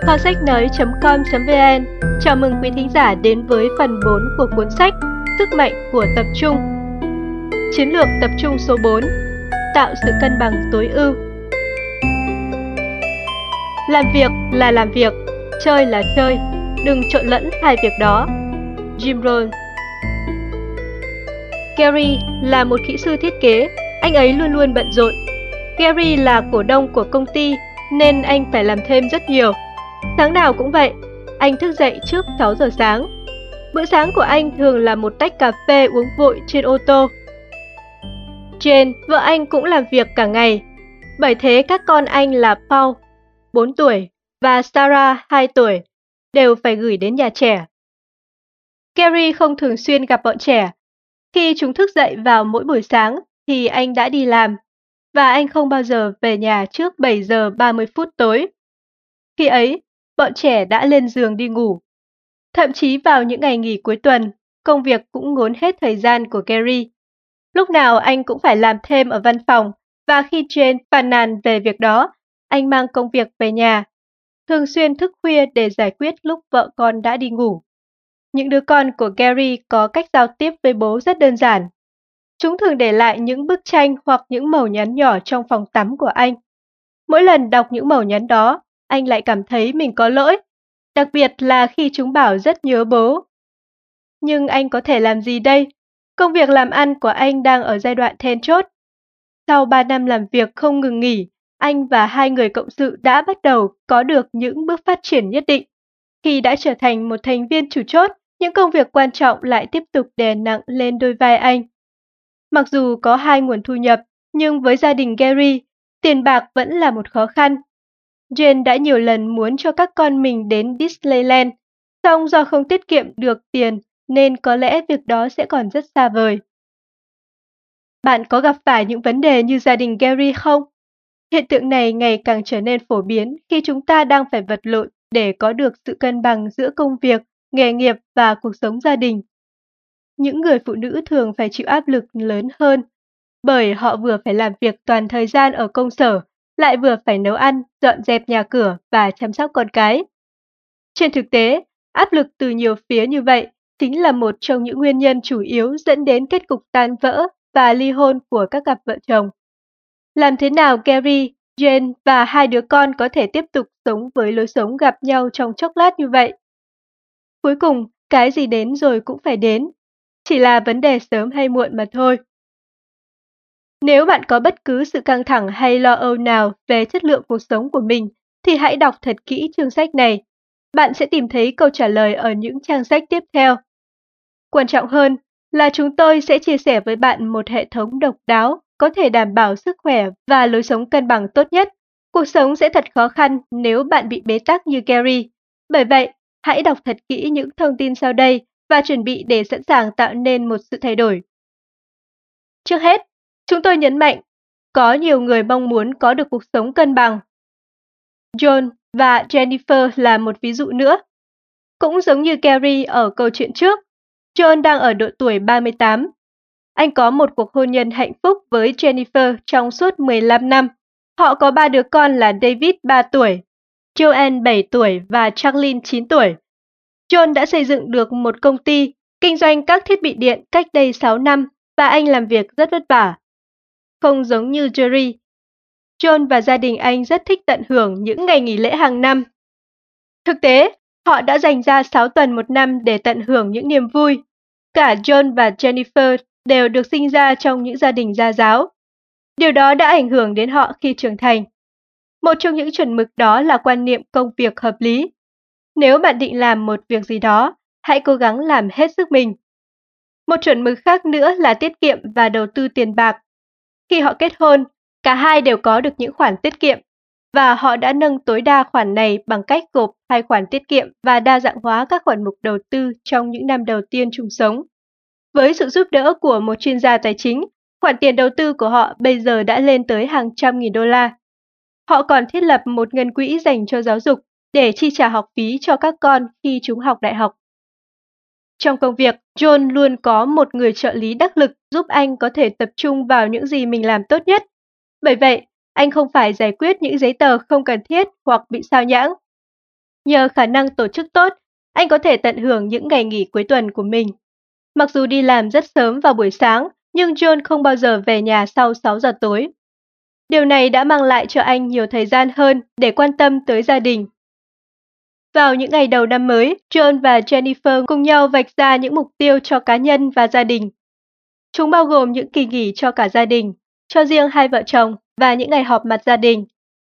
Kho sách nói.com.vn chào mừng quý thính giả đến với phần 4 của cuốn sách Sức mạnh của tập trung. Chiến lược tập trung số 4: tạo sự cân bằng tối ưu. Làm việc là làm việc, chơi là chơi, đừng trộn lẫn hai việc đó. Jim Rohn. Gary là một kỹ sư thiết kế, anh ấy luôn luôn bận rộn. Gary là cổ đông của công ty nên anh phải làm thêm rất nhiều. Sáng nào cũng vậy, anh thức dậy trước 6 giờ sáng. Bữa sáng của anh thường là một tách cà phê uống vội trên ô tô. Jane, vợ anh cũng làm việc cả ngày. Bởi thế các con anh là Paul, 4 tuổi, và Sarah, 2 tuổi, đều phải gửi đến nhà trẻ. Gary không thường xuyên gặp bọn trẻ. Khi chúng thức dậy vào mỗi buổi sáng thì anh đã đi làm, và anh không bao giờ về nhà trước 7 giờ 30 phút tối. Khi ấy, bọn trẻ đã lên giường đi ngủ. Thậm chí vào những ngày nghỉ cuối tuần, công việc cũng ngốn hết thời gian của Gary. Lúc nào anh cũng phải làm thêm ở văn phòng, và khi Jane phàn nàn về việc đó, anh mang công việc về nhà, thường xuyên thức khuya để giải quyết lúc vợ con đã đi ngủ. Những đứa con của Gary có cách giao tiếp với bố rất đơn giản. Chúng thường để lại những bức tranh hoặc những mẩu nhắn nhỏ trong phòng tắm của anh. Mỗi lần đọc những mẩu nhắn đó, anh lại cảm thấy mình có lỗi, đặc biệt là khi chúng bảo rất nhớ bố. Nhưng anh có thể làm gì đây? Công việc làm ăn của anh đang ở giai đoạn then chốt. Sau 3 năm làm việc không ngừng nghỉ, anh và 2 người cộng sự đã bắt đầu có được những bước phát triển nhất định. Khi đã trở thành một thành viên chủ chốt, những công việc quan trọng lại tiếp tục đè nặng lên đôi vai anh. Mặc dù có 2 nguồn thu nhập, nhưng với gia đình Gary, tiền bạc vẫn là một khó khăn. Jane đã nhiều lần muốn cho các con mình đến Disneyland, song do không tiết kiệm được tiền nên có lẽ việc đó sẽ còn rất xa vời. Bạn có gặp phải những vấn đề như gia đình Gary không? Hiện tượng này ngày càng trở nên phổ biến khi chúng ta đang phải vật lộn để có được sự cân bằng giữa công việc, nghề nghiệp và cuộc sống gia đình. Những người phụ nữ thường phải chịu áp lực lớn hơn, bởi họ vừa phải làm việc toàn thời gian ở công sở, lại vừa phải nấu ăn, dọn dẹp nhà cửa và chăm sóc con cái. Trên thực tế, áp lực từ nhiều phía như vậy chính là một trong những nguyên nhân chủ yếu dẫn đến kết cục tan vỡ và ly hôn của các cặp vợ chồng. Làm thế nào Gary, Jane và 2 đứa con có thể tiếp tục sống với lối sống gặp nhau trong chốc lát như vậy? Cuối cùng, cái gì đến rồi cũng phải đến, chỉ là vấn đề sớm hay muộn mà thôi. Nếu bạn có bất cứ sự căng thẳng hay lo âu nào về chất lượng cuộc sống của mình, thì hãy đọc thật kỹ chương sách này. Bạn sẽ tìm thấy câu trả lời ở những trang sách tiếp theo. Quan trọng hơn là chúng tôi sẽ chia sẻ với bạn một hệ thống độc đáo có thể đảm bảo sức khỏe và lối sống cân bằng tốt nhất. Cuộc sống sẽ thật khó khăn nếu bạn bị bế tắc như Gary. Bởi vậy, hãy đọc thật kỹ những thông tin sau đây và chuẩn bị để sẵn sàng tạo nên một sự thay đổi. Trước hết, chúng tôi nhấn mạnh, có nhiều người mong muốn có được cuộc sống cân bằng. John và Jennifer là một ví dụ nữa. Cũng giống như Gary ở câu chuyện trước, John đang ở độ tuổi 38. Anh có một cuộc hôn nhân hạnh phúc với Jennifer trong suốt 15 năm. Họ có 3 đứa con là David 3 tuổi, Joanne 7 tuổi và Charlene 9 tuổi. John đã xây dựng được một công ty kinh doanh các thiết bị điện cách đây 6 năm và anh làm việc rất vất vả. Không giống như Jerry, John và gia đình anh rất thích tận hưởng những ngày nghỉ lễ hàng năm. Thực tế, họ đã dành ra 6 tuần một năm để tận hưởng những niềm vui. Cả John và Jennifer đều được sinh ra trong những gia đình gia giáo. Điều đó đã ảnh hưởng đến họ khi trưởng thành. Một trong những chuẩn mực đó là quan niệm công việc hợp lý. Nếu bạn định làm một việc gì đó, hãy cố gắng làm hết sức mình. Một chuẩn mực khác nữa là tiết kiệm và đầu tư tiền bạc. Khi họ kết hôn, cả hai đều có được những khoản tiết kiệm, và họ đã nâng tối đa khoản này bằng cách gộp 2 khoản tiết kiệm và đa dạng hóa các khoản mục đầu tư trong những năm đầu tiên chung sống. Với sự giúp đỡ của một chuyên gia tài chính, khoản tiền đầu tư của họ bây giờ đã lên tới hàng trăm nghìn đô la. Họ còn thiết lập một ngân quỹ dành cho giáo dục để chi trả học phí cho các con khi chúng học đại học. Trong công việc, John luôn có một người trợ lý đắc lực giúp anh có thể tập trung vào những gì mình làm tốt nhất. Bởi vậy, anh không phải giải quyết những giấy tờ không cần thiết hoặc bị sao nhãng. Nhờ khả năng tổ chức tốt, anh có thể tận hưởng những ngày nghỉ cuối tuần của mình. Mặc dù đi làm rất sớm vào buổi sáng, nhưng John không bao giờ về nhà sau 6 giờ tối. Điều này đã mang lại cho anh nhiều thời gian hơn để quan tâm tới gia đình. Vào những ngày đầu năm mới, John và Jennifer cùng nhau vạch ra những mục tiêu cho cá nhân và gia đình. Chúng bao gồm những kỳ nghỉ cho cả gia đình, cho riêng hai vợ chồng và những ngày họp mặt gia đình.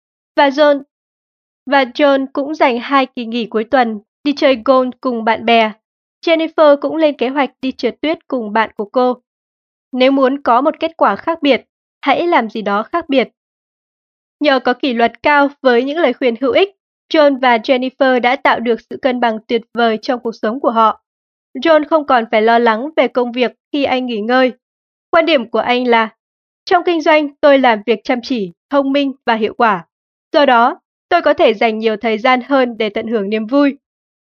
Và John cũng dành 2 kỳ nghỉ cuối tuần đi chơi golf cùng bạn bè. Jennifer cũng lên kế hoạch đi trượt tuyết cùng bạn của cô. Nếu muốn có một kết quả khác biệt, hãy làm gì đó khác biệt. Nhờ có kỷ luật cao với những lời khuyên hữu ích, John và Jennifer đã tạo được sự cân bằng tuyệt vời trong cuộc sống của họ. John không còn phải lo lắng về công việc khi anh nghỉ ngơi. Quan điểm của anh là, trong kinh doanh tôi làm việc chăm chỉ, thông minh và hiệu quả. Do đó, tôi có thể dành nhiều thời gian hơn để tận hưởng niềm vui.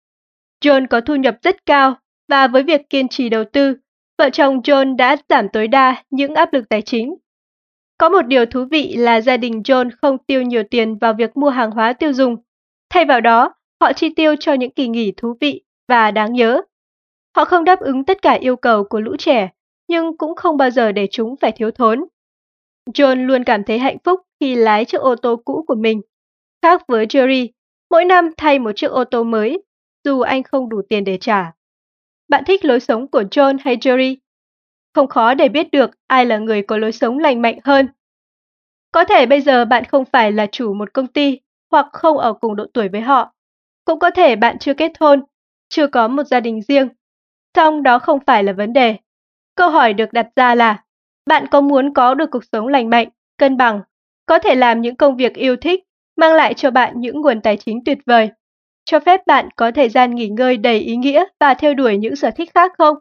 John có thu nhập rất cao và với việc kiên trì đầu tư, vợ chồng John đã giảm tối đa những áp lực tài chính. Có một điều thú vị là gia đình John không tiêu nhiều tiền vào việc mua hàng hóa tiêu dùng. Thay vào đó, họ chi tiêu cho những kỳ nghỉ thú vị và đáng nhớ. Họ không đáp ứng tất cả yêu cầu của lũ trẻ, nhưng cũng không bao giờ để chúng phải thiếu thốn. John luôn cảm thấy hạnh phúc khi lái chiếc ô tô cũ của mình. Khác với Jerry, mỗi năm thay một chiếc ô tô mới, dù anh không đủ tiền để trả. Bạn thích lối sống của John hay Jerry? Không khó để biết được ai là người có lối sống lành mạnh hơn. Có thể bây giờ bạn không phải là chủ một công ty hoặc không ở cùng độ tuổi với họ. Cũng có thể bạn chưa kết hôn, chưa có một gia đình riêng. Song đó không phải là vấn đề. Câu hỏi được đặt ra là, bạn có muốn có được cuộc sống lành mạnh, cân bằng, có thể làm những công việc yêu thích, mang lại cho bạn những nguồn tài chính tuyệt vời, cho phép bạn có thời gian nghỉ ngơi đầy ý nghĩa và theo đuổi những sở thích khác không?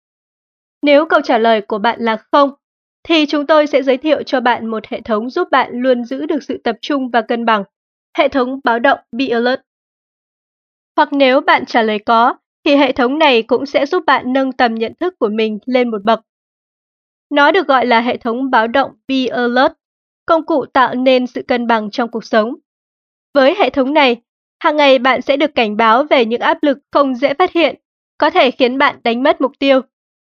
Nếu câu trả lời của bạn là không, thì chúng tôi sẽ giới thiệu cho bạn một hệ thống giúp bạn luôn giữ được sự tập trung và cân bằng. Hệ thống báo động Be Alert. Hoặc nếu bạn trả lời có, thì hệ thống này cũng sẽ giúp bạn nâng tầm nhận thức của mình lên một bậc. Nó được gọi là hệ thống báo động Be Alert, công cụ tạo nên sự cân bằng trong cuộc sống. Với hệ thống này, hàng ngày bạn sẽ được cảnh báo về những áp lực không dễ phát hiện, có thể khiến bạn đánh mất mục tiêu.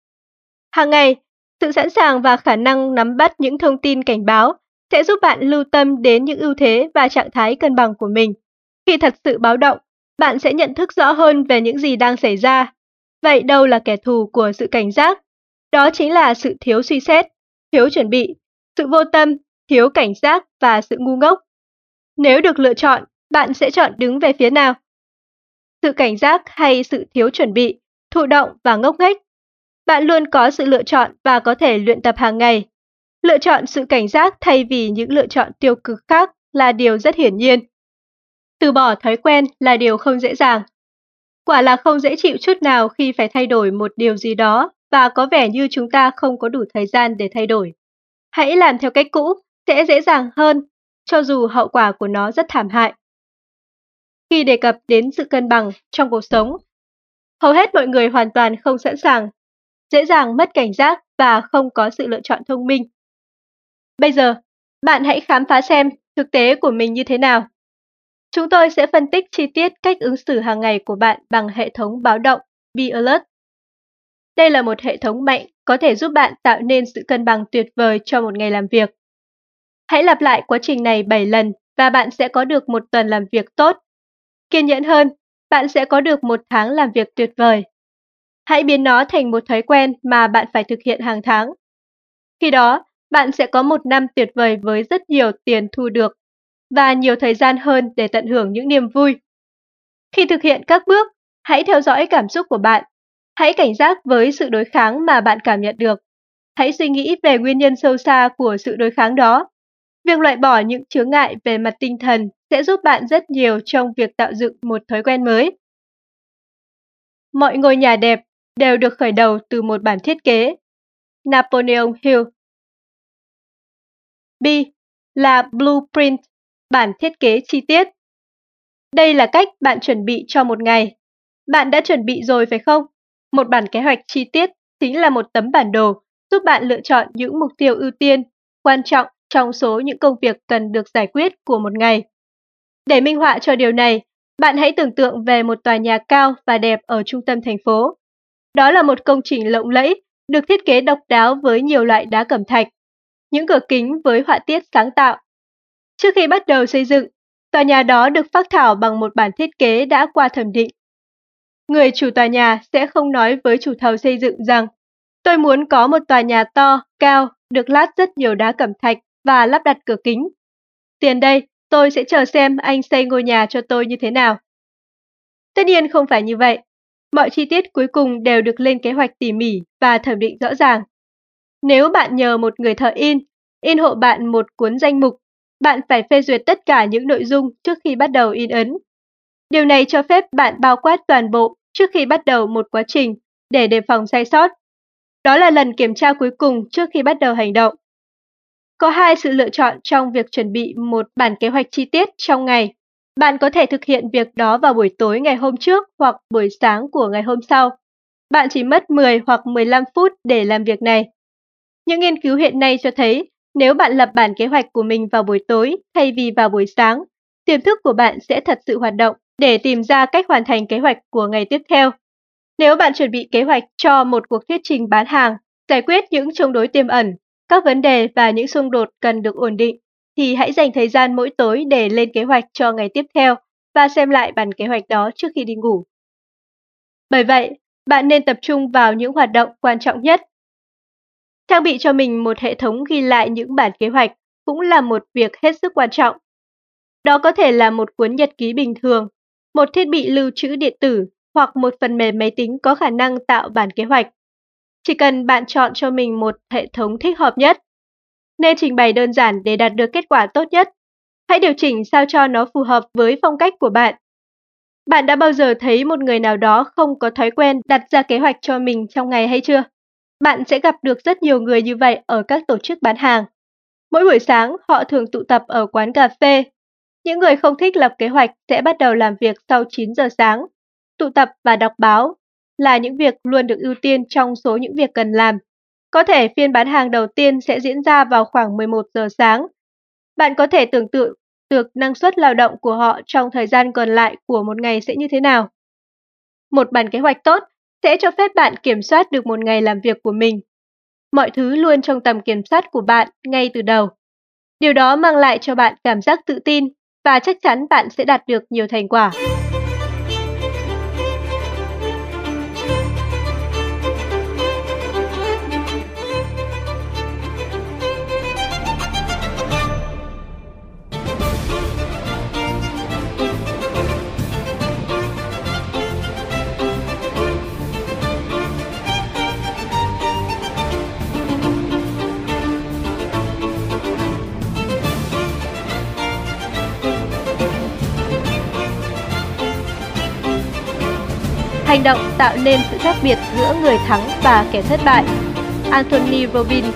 Hàng ngày, sự sẵn sàng và khả năng nắm bắt những thông tin cảnh báo sẽ giúp bạn lưu tâm đến những ưu thế và trạng thái cân bằng của mình. Khi thật sự báo động, bạn sẽ nhận thức rõ hơn về những gì đang xảy ra. Vậy đâu là kẻ thù của sự cảnh giác? Đó chính là sự thiếu suy xét, thiếu chuẩn bị, sự vô tâm, thiếu cảnh giác và sự ngu ngốc. Nếu được lựa chọn, bạn sẽ chọn đứng về phía nào? Sự cảnh giác hay sự thiếu chuẩn bị, thụ động và ngốc nghếch? Bạn luôn có sự lựa chọn và có thể luyện tập hàng ngày. Lựa chọn sự cảnh giác thay vì những lựa chọn tiêu cực khác là điều rất hiển nhiên. Từ bỏ thói quen là điều không dễ dàng. Quả là không dễ chịu chút nào khi phải thay đổi một điều gì đó và có vẻ như chúng ta không có đủ thời gian để thay đổi. Hãy làm theo cách cũ, sẽ dễ dàng hơn, cho dù hậu quả của nó rất thảm hại. Khi đề cập đến sự cân bằng trong cuộc sống, hầu hết mọi người hoàn toàn không sẵn sàng, dễ dàng mất cảnh giác và không có sự lựa chọn thông minh. Bây giờ, bạn hãy khám phá xem thực tế của mình như thế nào. Chúng tôi sẽ phân tích chi tiết cách ứng xử hàng ngày của bạn bằng hệ thống báo động Be Alert. Đây là một hệ thống mạnh có thể giúp bạn tạo nên sự cân bằng tuyệt vời cho một ngày làm việc. Hãy lặp lại quá trình này 7 lần và bạn sẽ có được một tuần làm việc tốt. Kiên nhẫn hơn, bạn sẽ có được một tháng làm việc tuyệt vời. Hãy biến nó thành một thói quen mà bạn phải thực hiện hàng tháng. Khi đó, bạn sẽ có một năm tuyệt vời với rất nhiều tiền thu được và nhiều thời gian hơn để tận hưởng những niềm vui. Khi thực hiện các bước, hãy theo dõi cảm xúc của bạn. Hãy cảnh giác với sự đối kháng mà bạn cảm nhận được. Hãy suy nghĩ về nguyên nhân sâu xa của sự đối kháng đó. Việc loại bỏ những chướng ngại về mặt tinh thần sẽ giúp bạn rất nhiều trong việc tạo dựng một thói quen mới. Mọi ngôi nhà đẹp đều được khởi đầu từ một bản thiết kế. Napoleon Hill. B là blueprint, bản thiết kế chi tiết. Đây là cách bạn chuẩn bị cho một ngày. Bạn đã chuẩn bị rồi phải không? Một bản kế hoạch chi tiết chính là một tấm bản đồ giúp bạn lựa chọn những mục tiêu ưu tiên, quan trọng trong số những công việc cần được giải quyết của một ngày. Để minh họa cho điều này, Bạn hãy tưởng tượng về một tòa nhà cao và đẹp ở trung tâm thành phố. Đó là một công trình lộng lẫy, được thiết kế độc đáo với nhiều loại đá cẩm thạch, những cửa kính với họa tiết sáng tạo. Trước khi bắt đầu xây dựng, tòa nhà đó được phác thảo bằng một bản thiết kế đã qua thẩm định. Người chủ tòa nhà sẽ không nói với chủ thầu xây dựng rằng tôi muốn có một tòa nhà to, cao, được lát rất nhiều đá cẩm thạch và lắp đặt cửa kính. Tiền đây, tôi sẽ chờ xem anh xây ngôi nhà cho tôi như thế nào. Tất nhiên không phải như vậy. Mọi chi tiết cuối cùng đều được lên kế hoạch tỉ mỉ và thẩm định rõ ràng. Nếu bạn nhờ một người thợ in hộ bạn một cuốn danh mục, bạn phải phê duyệt tất cả những nội dung trước khi bắt đầu in ấn. Điều này cho phép bạn bao quát toàn bộ trước khi bắt đầu một quá trình để đề phòng sai sót. Đó là lần kiểm tra cuối cùng trước khi bắt đầu hành động. Có hai sự lựa chọn trong việc chuẩn bị một bản kế hoạch chi tiết trong ngày. Bạn có thể thực hiện việc đó vào buổi tối ngày hôm trước hoặc buổi sáng của ngày hôm sau. Bạn chỉ mất 10 hoặc 15 phút để làm việc này. Những nghiên cứu hiện nay cho thấy nếu bạn lập bản kế hoạch của mình vào buổi tối thay vì vào buổi sáng, tiềm thức của bạn sẽ thật sự hoạt động để tìm ra cách hoàn thành kế hoạch của ngày tiếp theo. Nếu bạn chuẩn bị kế hoạch cho một cuộc thuyết trình bán hàng, giải quyết những chống đối tiềm ẩn, các vấn đề và những xung đột cần được ổn định, thì hãy dành thời gian mỗi tối để lên kế hoạch cho ngày tiếp theo và xem lại bản kế hoạch đó trước khi đi ngủ. Bởi vậy, bạn nên tập trung vào những hoạt động quan trọng nhất. Trang bị cho mình một hệ thống ghi lại những bản kế hoạch cũng là một việc hết sức quan trọng. Đó có thể là một cuốn nhật ký bình thường, một thiết bị lưu trữ điện tử hoặc một phần mềm máy tính có khả năng tạo bản kế hoạch. Chỉ cần bạn chọn cho mình một hệ thống thích hợp nhất. Nên trình bày đơn giản để đạt được kết quả tốt nhất. Hãy điều chỉnh sao cho nó phù hợp với phong cách của bạn. Bạn đã bao giờ thấy một người nào đó không có thói quen đặt ra kế hoạch cho mình trong ngày hay chưa? Bạn sẽ gặp được rất nhiều người như vậy ở các tổ chức bán hàng. Mỗi buổi sáng, họ thường tụ tập ở quán cà phê. Những người không thích lập kế hoạch sẽ bắt đầu làm việc sau 9 giờ sáng. Tụ tập và đọc báo là những việc luôn được ưu tiên trong số những việc cần làm. Có thể phiên bán hàng đầu tiên sẽ diễn ra vào khoảng 11 giờ sáng. Bạn có thể tưởng tượng được năng suất lao động của họ trong thời gian còn lại của một ngày sẽ như thế nào. Một bản kế hoạch tốt sẽ cho phép bạn kiểm soát được một ngày làm việc của mình. Mọi thứ luôn trong tầm kiểm soát của bạn ngay từ đầu. Điều đó mang lại cho bạn cảm giác tự tin và chắc chắn bạn sẽ đạt được nhiều thành quả. Hành động tạo nên sự khác biệt giữa người thắng và kẻ thất bại. Anthony Robbins.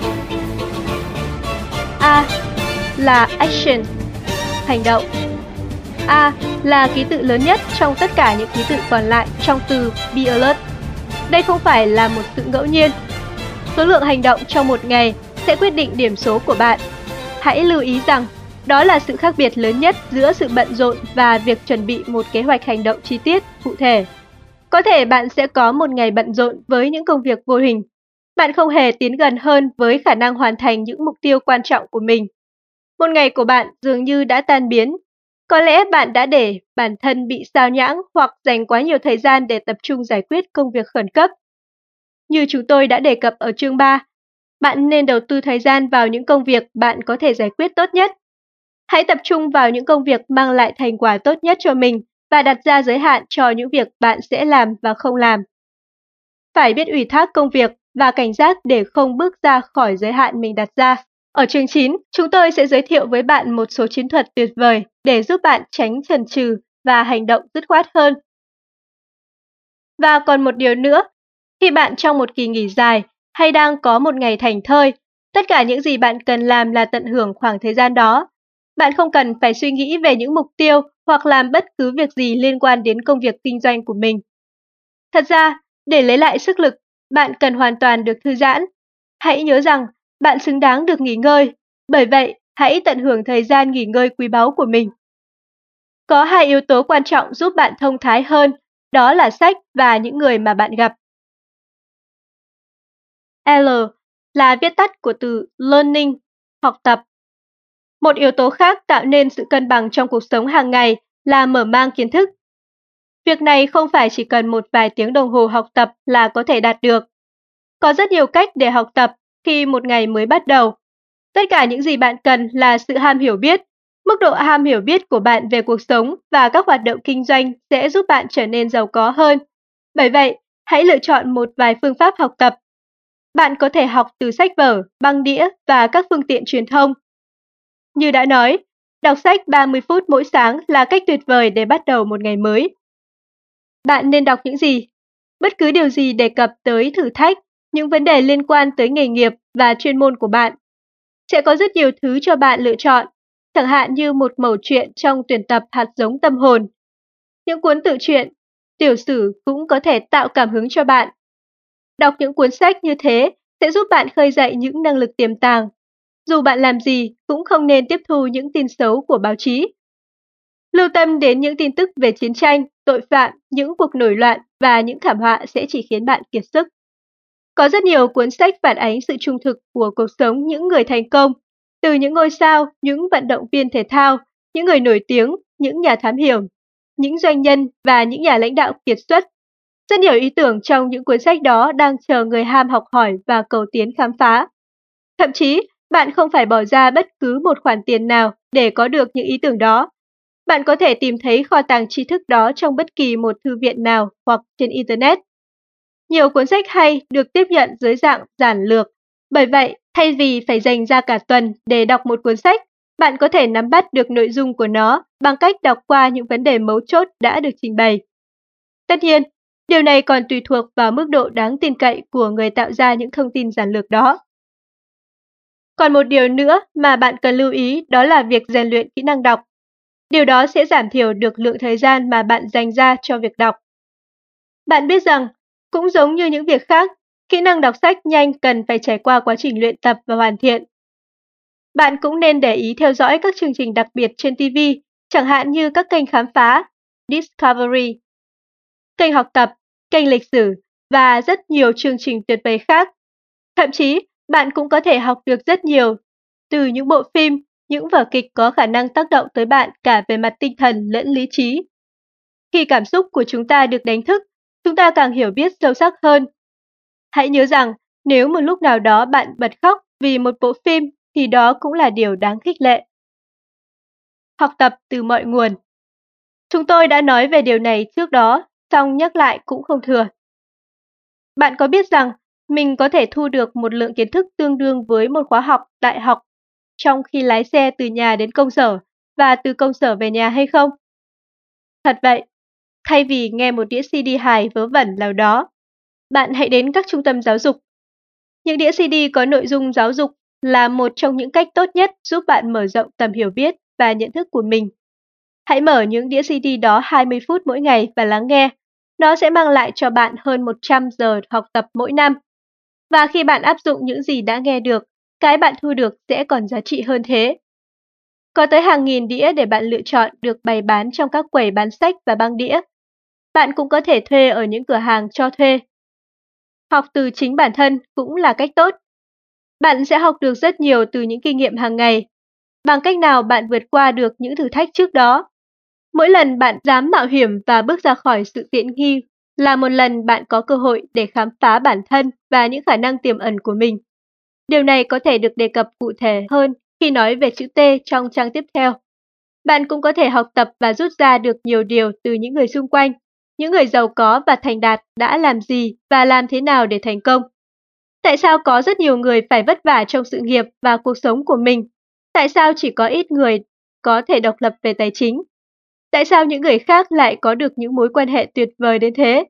A là action, hành động. A là ký tự lớn nhất trong tất cả những ký tự còn lại trong từ be alert. Đây không phải là một sự ngẫu nhiên. Số lượng hành động trong một ngày sẽ quyết định điểm số của bạn. Hãy lưu ý rằng đó là sự khác biệt lớn nhất giữa sự bận rộn và việc chuẩn bị một kế hoạch hành động chi tiết, cụ thể. Có thể bạn sẽ có một ngày bận rộn với những công việc vô hình. Bạn không hề tiến gần hơn với khả năng hoàn thành những mục tiêu quan trọng của mình. Một ngày của bạn dường như đã tan biến. Có lẽ bạn đã để bản thân bị sao nhãng hoặc dành quá nhiều thời gian để tập trung giải quyết công việc khẩn cấp. Như chúng tôi đã đề cập ở chương 3, bạn nên đầu tư thời gian vào những công việc bạn có thể giải quyết tốt nhất. Hãy tập trung vào những công việc mang lại thành quả tốt nhất cho mình và đặt ra giới hạn cho những việc bạn sẽ làm và không làm. Phải biết ủy thác công việc và cảnh giác để không bước ra khỏi giới hạn mình đặt ra. Ở chương 9, chúng tôi sẽ giới thiệu với bạn một số chiến thuật tuyệt vời để giúp bạn tránh chần chừ và hành động dứt khoát hơn. Và còn một điều nữa, khi bạn trong một kỳ nghỉ dài hay đang có một ngày thảnh thơi, tất cả những gì bạn cần làm là tận hưởng khoảng thời gian đó. Bạn không cần phải suy nghĩ về những mục tiêu hoặc làm bất cứ việc gì liên quan đến công việc kinh doanh của mình. Thật ra, để lấy lại sức lực, bạn cần hoàn toàn được thư giãn. Hãy nhớ rằng bạn xứng đáng được nghỉ ngơi, bởi vậy hãy tận hưởng thời gian nghỉ ngơi quý báu của mình. Có hai yếu tố quan trọng giúp bạn thông thái hơn, đó là sách và những người mà bạn gặp. L là viết tắt của từ learning, học tập. Một yếu tố khác tạo nên sự cân bằng trong cuộc sống hàng ngày là mở mang kiến thức. Việc này không phải chỉ cần một vài tiếng đồng hồ học tập là có thể đạt được. Có rất nhiều cách để học tập khi một ngày mới bắt đầu. Tất cả những gì bạn cần là sự ham hiểu biết. Mức độ ham hiểu biết của bạn về cuộc sống và các hoạt động kinh doanh sẽ giúp bạn trở nên giàu có hơn. Bởi vậy, hãy lựa chọn một vài phương pháp học tập. Bạn có thể học từ sách vở, băng đĩa và các phương tiện truyền thông. Như đã nói, đọc sách 30 phút mỗi sáng là cách tuyệt vời để bắt đầu một ngày mới. Bạn nên đọc những gì? Bất cứ điều gì đề cập tới thử thách, những vấn đề liên quan tới nghề nghiệp và chuyên môn của bạn. Sẽ có rất nhiều thứ cho bạn lựa chọn, chẳng hạn như một mẩu chuyện trong tuyển tập hạt giống tâm hồn. Những cuốn tự truyện, tiểu sử cũng có thể tạo cảm hứng cho bạn. Đọc những cuốn sách như thế sẽ giúp bạn khơi dậy những năng lực tiềm tàng. Dù bạn làm gì cũng không nên tiếp thu những tin xấu của báo chí. Lưu tâm đến những tin tức về chiến tranh, tội phạm, những cuộc nổi loạn và những thảm họa sẽ chỉ khiến bạn kiệt sức. Có rất nhiều cuốn sách phản ánh sự trung thực của cuộc sống những người thành công, từ những ngôi sao, những vận động viên thể thao, những người nổi tiếng, những nhà thám hiểm, những doanh nhân và những nhà lãnh đạo kiệt xuất. Rất nhiều ý tưởng trong những cuốn sách đó đang chờ người ham học hỏi và cầu tiến khám phá. Thậm chí, bạn không phải bỏ ra bất cứ một khoản tiền nào để có được những ý tưởng đó. Bạn có thể tìm thấy kho tàng tri thức đó trong bất kỳ một thư viện nào hoặc trên Internet. Nhiều cuốn sách hay được tiếp nhận dưới dạng giản lược. Bởi vậy, thay vì phải dành ra cả tuần để đọc một cuốn sách, bạn có thể nắm bắt được nội dung của nó bằng cách đọc qua những vấn đề mấu chốt đã được trình bày. Tất nhiên, điều này còn tùy thuộc vào mức độ đáng tin cậy của người tạo ra những thông tin giản lược đó. Còn một điều nữa mà bạn cần lưu ý đó là việc rèn luyện kỹ năng đọc. Điều đó sẽ giảm thiểu được lượng thời gian mà bạn dành ra cho việc đọc. Bạn biết rằng, cũng giống như những việc khác, kỹ năng đọc sách nhanh cần phải trải qua quá trình luyện tập và hoàn thiện. Bạn cũng nên để ý theo dõi các chương trình đặc biệt trên TV, chẳng hạn như các kênh khám phá, Discovery, kênh học tập, kênh lịch sử và rất nhiều chương trình tuyệt vời khác. Thậm chí, bạn cũng có thể học được rất nhiều từ những bộ phim, những vở kịch có khả năng tác động tới bạn cả về mặt tinh thần lẫn lý trí. Khi cảm xúc của chúng ta được đánh thức, chúng ta càng hiểu biết sâu sắc hơn. Hãy nhớ rằng, nếu một lúc nào đó bạn bật khóc vì một bộ phim, thì đó cũng là điều đáng khích lệ. Học tập từ mọi nguồn. Chúng tôi đã nói về điều này trước đó, song nhắc lại cũng không thừa. Bạn có biết rằng, mình có thể thu được một lượng kiến thức tương đương với một khóa học đại học trong khi lái xe từ nhà đến công sở và từ công sở về nhà hay không? Thật vậy, thay vì nghe một đĩa CD hài vớ vẩn nào đó, bạn hãy đến các trung tâm giáo dục. Những đĩa CD có nội dung giáo dục là một trong những cách tốt nhất giúp bạn mở rộng tầm hiểu biết và nhận thức của mình. Hãy mở những đĩa CD đó 20 phút mỗi ngày và lắng nghe. Nó sẽ mang lại cho bạn hơn 100 giờ học tập mỗi năm. Và khi bạn áp dụng những gì đã nghe được, cái bạn thu được sẽ còn giá trị hơn thế. Có tới hàng nghìn đĩa để bạn lựa chọn được bày bán trong các quầy bán sách và băng đĩa. Bạn cũng có thể thuê ở những cửa hàng cho thuê. Học từ chính bản thân cũng là cách tốt. Bạn sẽ học được rất nhiều từ những kinh nghiệm hàng ngày. Bằng cách nào bạn vượt qua được những thử thách trước đó. Mỗi lần bạn dám mạo hiểm và bước ra khỏi sự tiện nghi là một lần bạn có cơ hội để khám phá bản thân và những khả năng tiềm ẩn của mình. Điều này có thể được đề cập cụ thể hơn khi nói về chữ T trong trang tiếp theo. Bạn cũng có thể học tập và rút ra được nhiều điều từ những người xung quanh, những người giàu có và thành đạt đã làm gì và làm thế nào để thành công. Tại sao có rất nhiều người phải vất vả trong sự nghiệp và cuộc sống của mình? Tại sao chỉ có ít người có thể độc lập về tài chính? Tại sao những người khác lại có được những mối quan hệ tuyệt vời đến thế?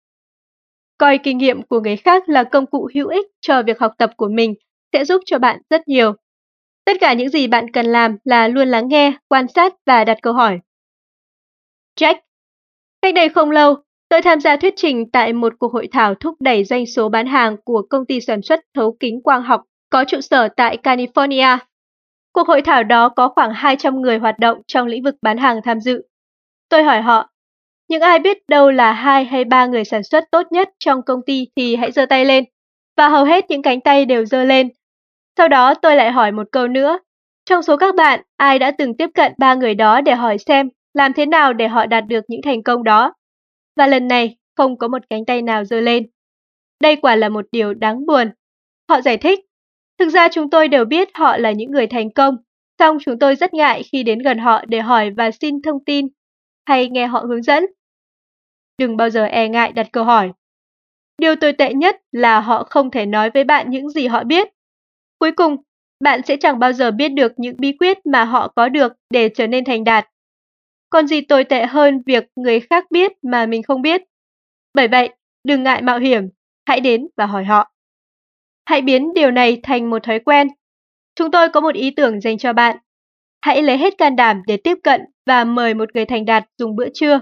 Coi kinh nghiệm của người khác là công cụ hữu ích cho việc học tập của mình sẽ giúp cho bạn rất nhiều. Tất cả những gì bạn cần làm là luôn lắng nghe, quan sát và đặt câu hỏi. Jack. Cách đây không lâu, tôi tham gia thuyết trình tại một cuộc hội thảo thúc đẩy doanh số bán hàng của công ty sản xuất thấu kính quang học có trụ sở tại California. Cuộc hội thảo đó có khoảng 200 người hoạt động trong lĩnh vực bán hàng tham dự. Tôi hỏi họ, những ai biết đâu là 2 hay 3 người sản xuất tốt nhất trong công ty thì hãy giơ tay lên. Và hầu hết những cánh tay đều giơ lên. Sau đó tôi lại hỏi một câu nữa. Trong số các bạn, ai đã từng tiếp cận 3 người đó để hỏi xem làm thế nào để họ đạt được những thành công đó? Và lần này, không có một cánh tay nào giơ lên. Đây quả là một điều đáng buồn. Họ giải thích, thực ra chúng tôi đều biết họ là những người thành công, song chúng tôi rất ngại khi đến gần họ để hỏi và xin thông tin hay nghe họ hướng dẫn. Đừng bao giờ e ngại đặt câu hỏi. Điều tồi tệ nhất là họ không thể nói với bạn những gì họ biết. Cuối cùng, bạn sẽ chẳng bao giờ biết được những bí quyết mà họ có được để trở nên thành đạt. Còn gì tồi tệ hơn việc người khác biết mà mình không biết. Bởi vậy, đừng ngại mạo hiểm, hãy đến và hỏi họ. Hãy biến điều này thành một thói quen. Chúng tôi có một ý tưởng dành cho bạn. Hãy lấy hết can đảm để tiếp cận và mời một người thành đạt dùng bữa trưa.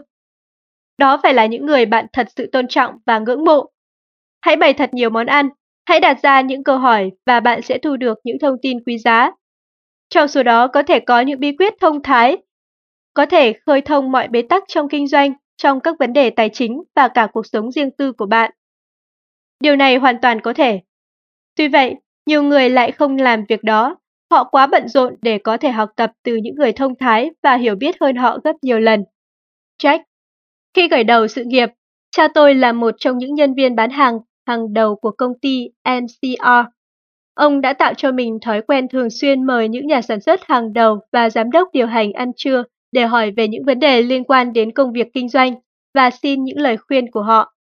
Đó phải là những người bạn thật sự tôn trọng và ngưỡng mộ. Hãy bày thật nhiều món ăn, hãy đặt ra những câu hỏi và bạn sẽ thu được những thông tin quý giá. Trong số đó có thể có những bí quyết thông thái, có thể khơi thông mọi bế tắc trong kinh doanh, trong các vấn đề tài chính và cả cuộc sống riêng tư của bạn. Điều này hoàn toàn có thể. Tuy vậy, nhiều người lại không làm việc đó. Họ quá bận rộn để có thể học tập từ những người thông thái và hiểu biết hơn họ gấp nhiều lần. Jack. Khi khởi đầu sự nghiệp, cha tôi là một trong những nhân viên bán hàng hàng đầu của công ty NCR. Ông đã tạo cho mình thói quen thường xuyên mời những nhà sản xuất hàng đầu và giám đốc điều hành ăn trưa để hỏi về những vấn đề liên quan đến công việc kinh doanh và xin những lời khuyên của họ.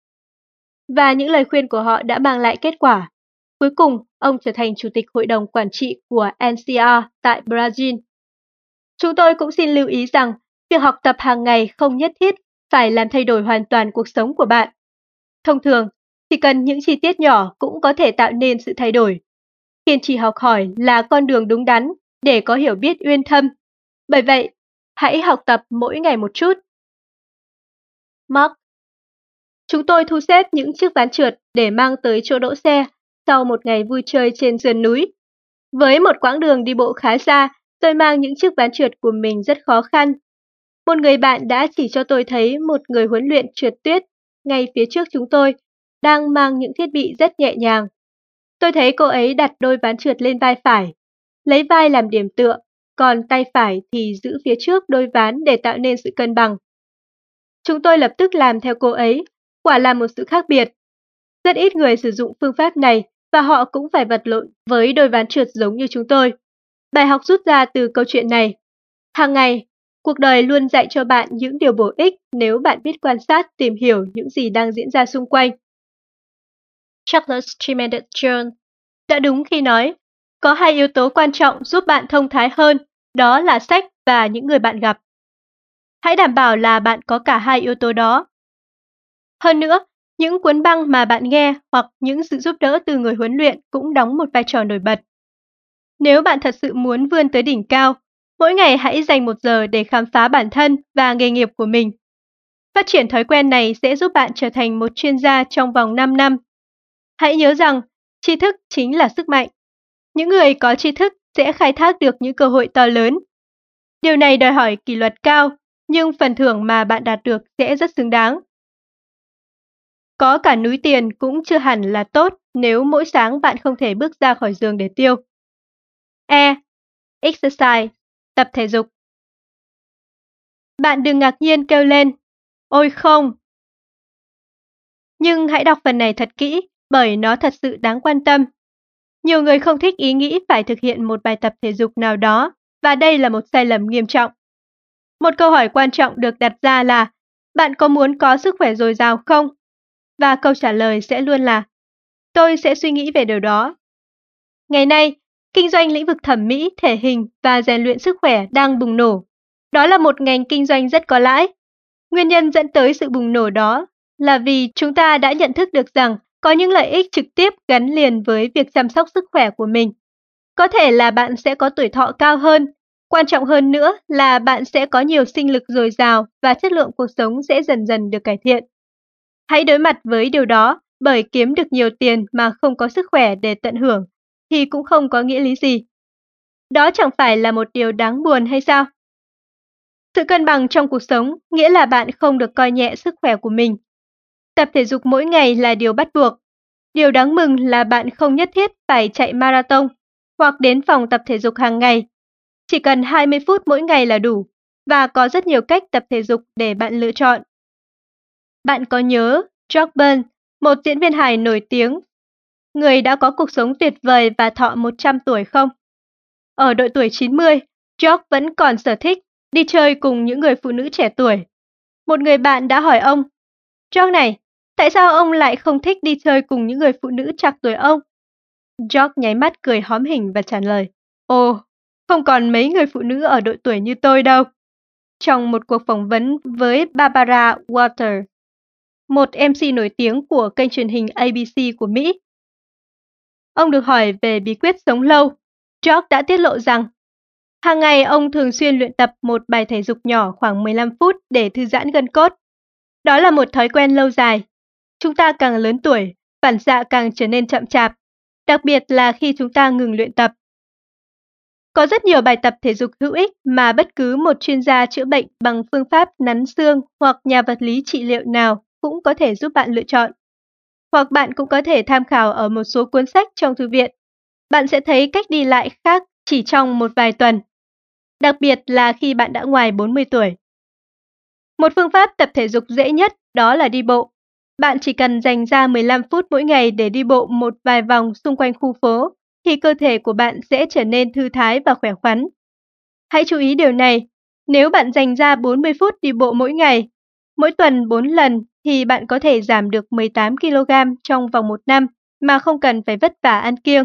Và những lời khuyên của họ đã mang lại kết quả. Cuối cùng, ông trở thành chủ tịch hội đồng quản trị của NCR tại Brazil. Chúng tôi cũng xin lưu ý rằng, việc học tập hàng ngày không nhất thiết phải làm thay đổi hoàn toàn cuộc sống của bạn. Thông thường, chỉ cần những chi tiết nhỏ cũng có thể tạo nên sự thay đổi. Kiên trì học hỏi là con đường đúng đắn để có hiểu biết uyên thâm. Bởi vậy, hãy học tập mỗi ngày một chút. Mark. Chúng tôi thu xếp những chiếc ván trượt để mang tới chỗ đỗ xe sau một ngày vui chơi trên sườn núi. Với một quãng đường đi bộ khá xa, tôi mang những chiếc ván trượt của mình rất khó khăn. Một người bạn đã chỉ cho tôi thấy một người huấn luyện trượt tuyết ngay phía trước chúng tôi, đang mang những thiết bị rất nhẹ nhàng. Tôi thấy cô ấy đặt đôi ván trượt lên vai phải, lấy vai làm điểm tựa, còn tay phải thì giữ phía trước đôi ván để tạo nên sự cân bằng. Chúng tôi lập tức làm theo cô ấy, quả là một sự khác biệt. Rất ít người sử dụng phương pháp này và họ cũng phải vật lộn với đôi ván trượt giống như chúng tôi. Bài học rút ra từ câu chuyện này. Hàng ngày, cuộc đời luôn dạy cho bạn những điều bổ ích nếu bạn biết quan sát, tìm hiểu những gì đang diễn ra xung quanh. Charles Tremendous Jones đã đúng khi nói, có hai yếu tố quan trọng giúp bạn thông thái hơn, đó là sách và những người bạn gặp. Hãy đảm bảo là bạn có cả hai yếu tố đó. Hơn nữa, những cuốn băng mà bạn nghe hoặc những sự giúp đỡ từ người huấn luyện cũng đóng một vai trò nổi bật. Nếu bạn thật sự muốn vươn tới đỉnh cao, mỗi ngày hãy dành 1 giờ để khám phá bản thân và nghề nghiệp của mình. Phát triển thói quen này sẽ giúp bạn trở thành một chuyên gia trong vòng 5 năm. Hãy nhớ rằng, tri thức chính là sức mạnh. Những người có tri thức sẽ khai thác được những cơ hội to lớn. Điều này đòi hỏi kỷ luật cao, nhưng phần thưởng mà bạn đạt được sẽ rất xứng đáng. Có cả núi tiền cũng chưa hẳn là tốt nếu mỗi sáng bạn không thể bước ra khỏi giường để tiêu. Exercise, tập thể dục. Bạn đừng ngạc nhiên kêu lên, ôi không! Nhưng hãy đọc phần này thật kỹ, bởi nó thật sự đáng quan tâm. Nhiều người không thích ý nghĩ phải thực hiện một bài tập thể dục nào đó, và đây là một sai lầm nghiêm trọng. Một câu hỏi quan trọng được đặt ra là, bạn có muốn có sức khỏe dồi dào không? Và câu trả lời sẽ luôn là, tôi sẽ suy nghĩ về điều đó. Ngày nay, kinh doanh lĩnh vực thẩm mỹ, thể hình và rèn luyện sức khỏe đang bùng nổ. Đó là một ngành kinh doanh rất có lãi. Nguyên nhân dẫn tới sự bùng nổ đó là vì chúng ta đã nhận thức được rằng có những lợi ích trực tiếp gắn liền với việc chăm sóc sức khỏe của mình. Có thể là bạn sẽ có tuổi thọ cao hơn, quan trọng hơn nữa là bạn sẽ có nhiều sinh lực dồi dào và chất lượng cuộc sống sẽ dần dần được cải thiện. Hãy đối mặt với điều đó, bởi kiếm được nhiều tiền mà không có sức khỏe để tận hưởng thì cũng không có nghĩa lý gì. Đó chẳng phải là một điều đáng buồn hay sao? Sự cân bằng trong cuộc sống nghĩa là bạn không được coi nhẹ sức khỏe của mình. Tập thể dục mỗi ngày là điều bắt buộc. Điều đáng mừng là bạn không nhất thiết phải chạy marathon hoặc đến phòng tập thể dục hàng ngày. Chỉ cần 20 phút mỗi ngày là đủ, và có rất nhiều cách tập thể dục để bạn lựa chọn. Bạn có nhớ George Burns, một diễn viên hài nổi tiếng, người đã có cuộc sống tuyệt vời và thọ 100 tuổi không? Ở độ tuổi 90, George vẫn còn sở thích đi chơi cùng những người phụ nữ trẻ tuổi. Một người bạn đã hỏi ông, George này, tại sao ông lại không thích đi chơi cùng những người phụ nữ trạc tuổi ông? George nháy mắt cười hóm hỉnh và trả lời, ồ, không còn mấy người phụ nữ ở độ tuổi như tôi đâu. Trong một cuộc phỏng vấn với Barbara Walters, một MC nổi tiếng của kênh truyền hình ABC của Mỹ. Ông được hỏi về bí quyết sống lâu. George đã tiết lộ rằng, hàng ngày ông thường xuyên luyện tập một bài thể dục nhỏ khoảng 15 phút để thư giãn gân cốt. Đó là một thói quen lâu dài. Chúng ta càng lớn tuổi, phản xạ càng trở nên chậm chạp, đặc biệt là khi chúng ta ngừng luyện tập. Có rất nhiều bài tập thể dục hữu ích mà bất cứ một chuyên gia chữa bệnh bằng phương pháp nắn xương hoặc nhà vật lý trị liệu nào cũng có thể giúp bạn lựa chọn. Hoặc bạn cũng có thể tham khảo ở một số cuốn sách trong thư viện. Bạn sẽ thấy cách đi lại khác chỉ trong một vài tuần, đặc biệt là khi bạn đã ngoài 40 tuổi. Một phương pháp tập thể dục dễ nhất đó là đi bộ. Bạn chỉ cần dành ra 15 phút mỗi ngày để đi bộ một vài vòng xung quanh khu phố, thì cơ thể của bạn sẽ trở nên thư thái và khỏe khoắn. Hãy chú ý điều này, nếu bạn dành ra 40 phút đi bộ mỗi ngày, mỗi tuần 4 lần thì bạn có thể giảm được 18 kg trong vòng 1 năm mà không cần phải vất vả ăn kiêng.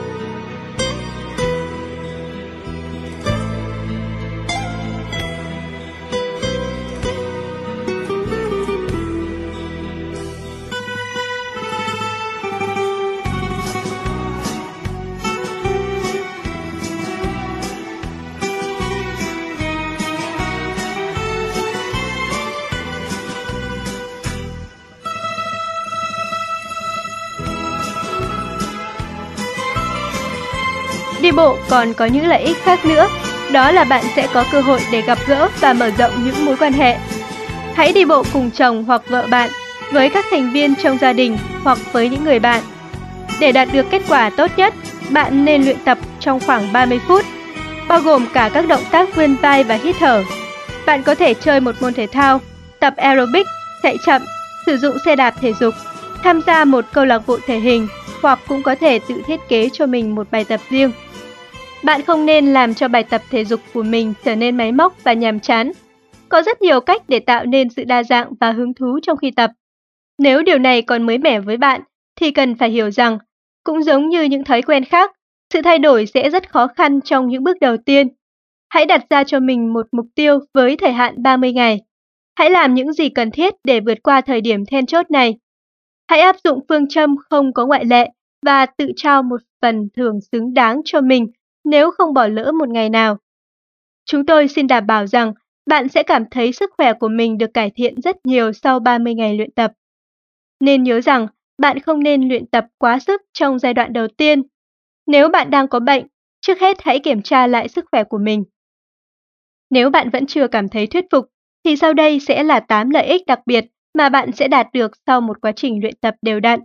Đi bộ còn có những lợi ích khác nữa, đó là bạn sẽ có cơ hội để gặp gỡ và mở rộng những mối quan hệ. Hãy đi bộ cùng chồng hoặc vợ bạn, với các thành viên trong gia đình hoặc với những người bạn. Để đạt được kết quả tốt nhất, bạn nên luyện tập trong khoảng 30 phút, bao gồm cả các động tác vươn vai và hít thở. Bạn có thể chơi một môn thể thao, tập aerobic, chạy chậm, sử dụng xe đạp thể dục, tham gia một câu lạc bộ thể hình, hoặc cũng có thể tự thiết kế cho mình một bài tập riêng. Bạn không nên làm cho bài tập thể dục của mình trở nên máy móc và nhàm chán. Có rất nhiều cách để tạo nên sự đa dạng và hứng thú trong khi tập. Nếu điều này còn mới mẻ với bạn, thì cần phải hiểu rằng, cũng giống như những thói quen khác, sự thay đổi sẽ rất khó khăn trong những bước đầu tiên. Hãy đặt ra cho mình một mục tiêu với thời hạn 30 ngày. Hãy làm những gì cần thiết để vượt qua thời điểm then chốt này. Hãy áp dụng phương châm không có ngoại lệ và tự trao một phần thưởng xứng đáng cho mình nếu không bỏ lỡ một ngày nào. Chúng tôi xin đảm bảo rằng bạn sẽ cảm thấy sức khỏe của mình được cải thiện rất nhiều sau 30 ngày luyện tập. Nên nhớ rằng bạn không nên luyện tập quá sức trong giai đoạn đầu tiên. Nếu bạn đang có bệnh, trước hết hãy kiểm tra lại sức khỏe của mình. Nếu bạn vẫn chưa cảm thấy thuyết phục, thì sau đây sẽ là 8 lợi ích đặc biệt mà bạn sẽ đạt được sau một quá trình luyện tập đều đặn.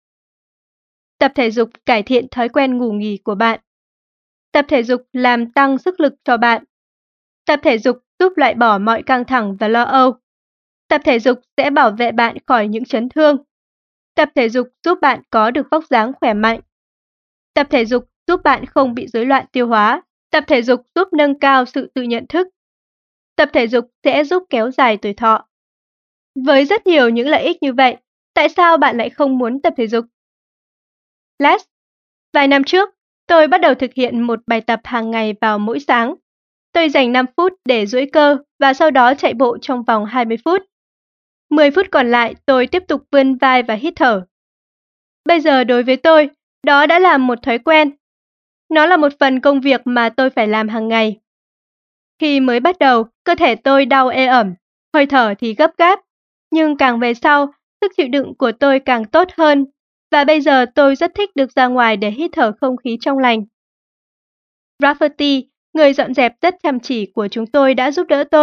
Tập thể dục cải thiện thói quen ngủ nghỉ của bạn. Tập thể dục làm tăng sức lực cho bạn. Tập thể dục giúp loại bỏ mọi căng thẳng và lo âu. Tập thể dục sẽ bảo vệ bạn khỏi những chấn thương. Tập thể dục giúp bạn có được vóc dáng khỏe mạnh. Tập thể dục giúp bạn không bị rối loạn tiêu hóa. Tập thể dục giúp nâng cao sự tự nhận thức. Tập thể dục sẽ giúp kéo dài tuổi thọ. Với rất nhiều những lợi ích như vậy, tại sao bạn lại không muốn tập thể dục? Vài năm trước, tôi bắt đầu thực hiện một bài tập hàng ngày vào mỗi sáng. Tôi dành 5 phút để duỗi cơ và sau đó chạy bộ trong vòng 20 phút. 10 phút còn lại tôi tiếp tục vươn vai và hít thở. Bây giờ đối với tôi, đó đã là một thói quen. Nó là một phần công việc mà tôi phải làm hàng ngày. Khi mới bắt đầu, cơ thể tôi đau ê ẩm, hơi thở thì gấp gáp. Nhưng càng về sau, sức chịu đựng của tôi càng tốt hơn. Và bây giờ tôi rất thích được ra ngoài để hít thở không khí trong lành. Rafferty, người dọn dẹp rất chăm chỉ của chúng tôi đã giúp đỡ tôi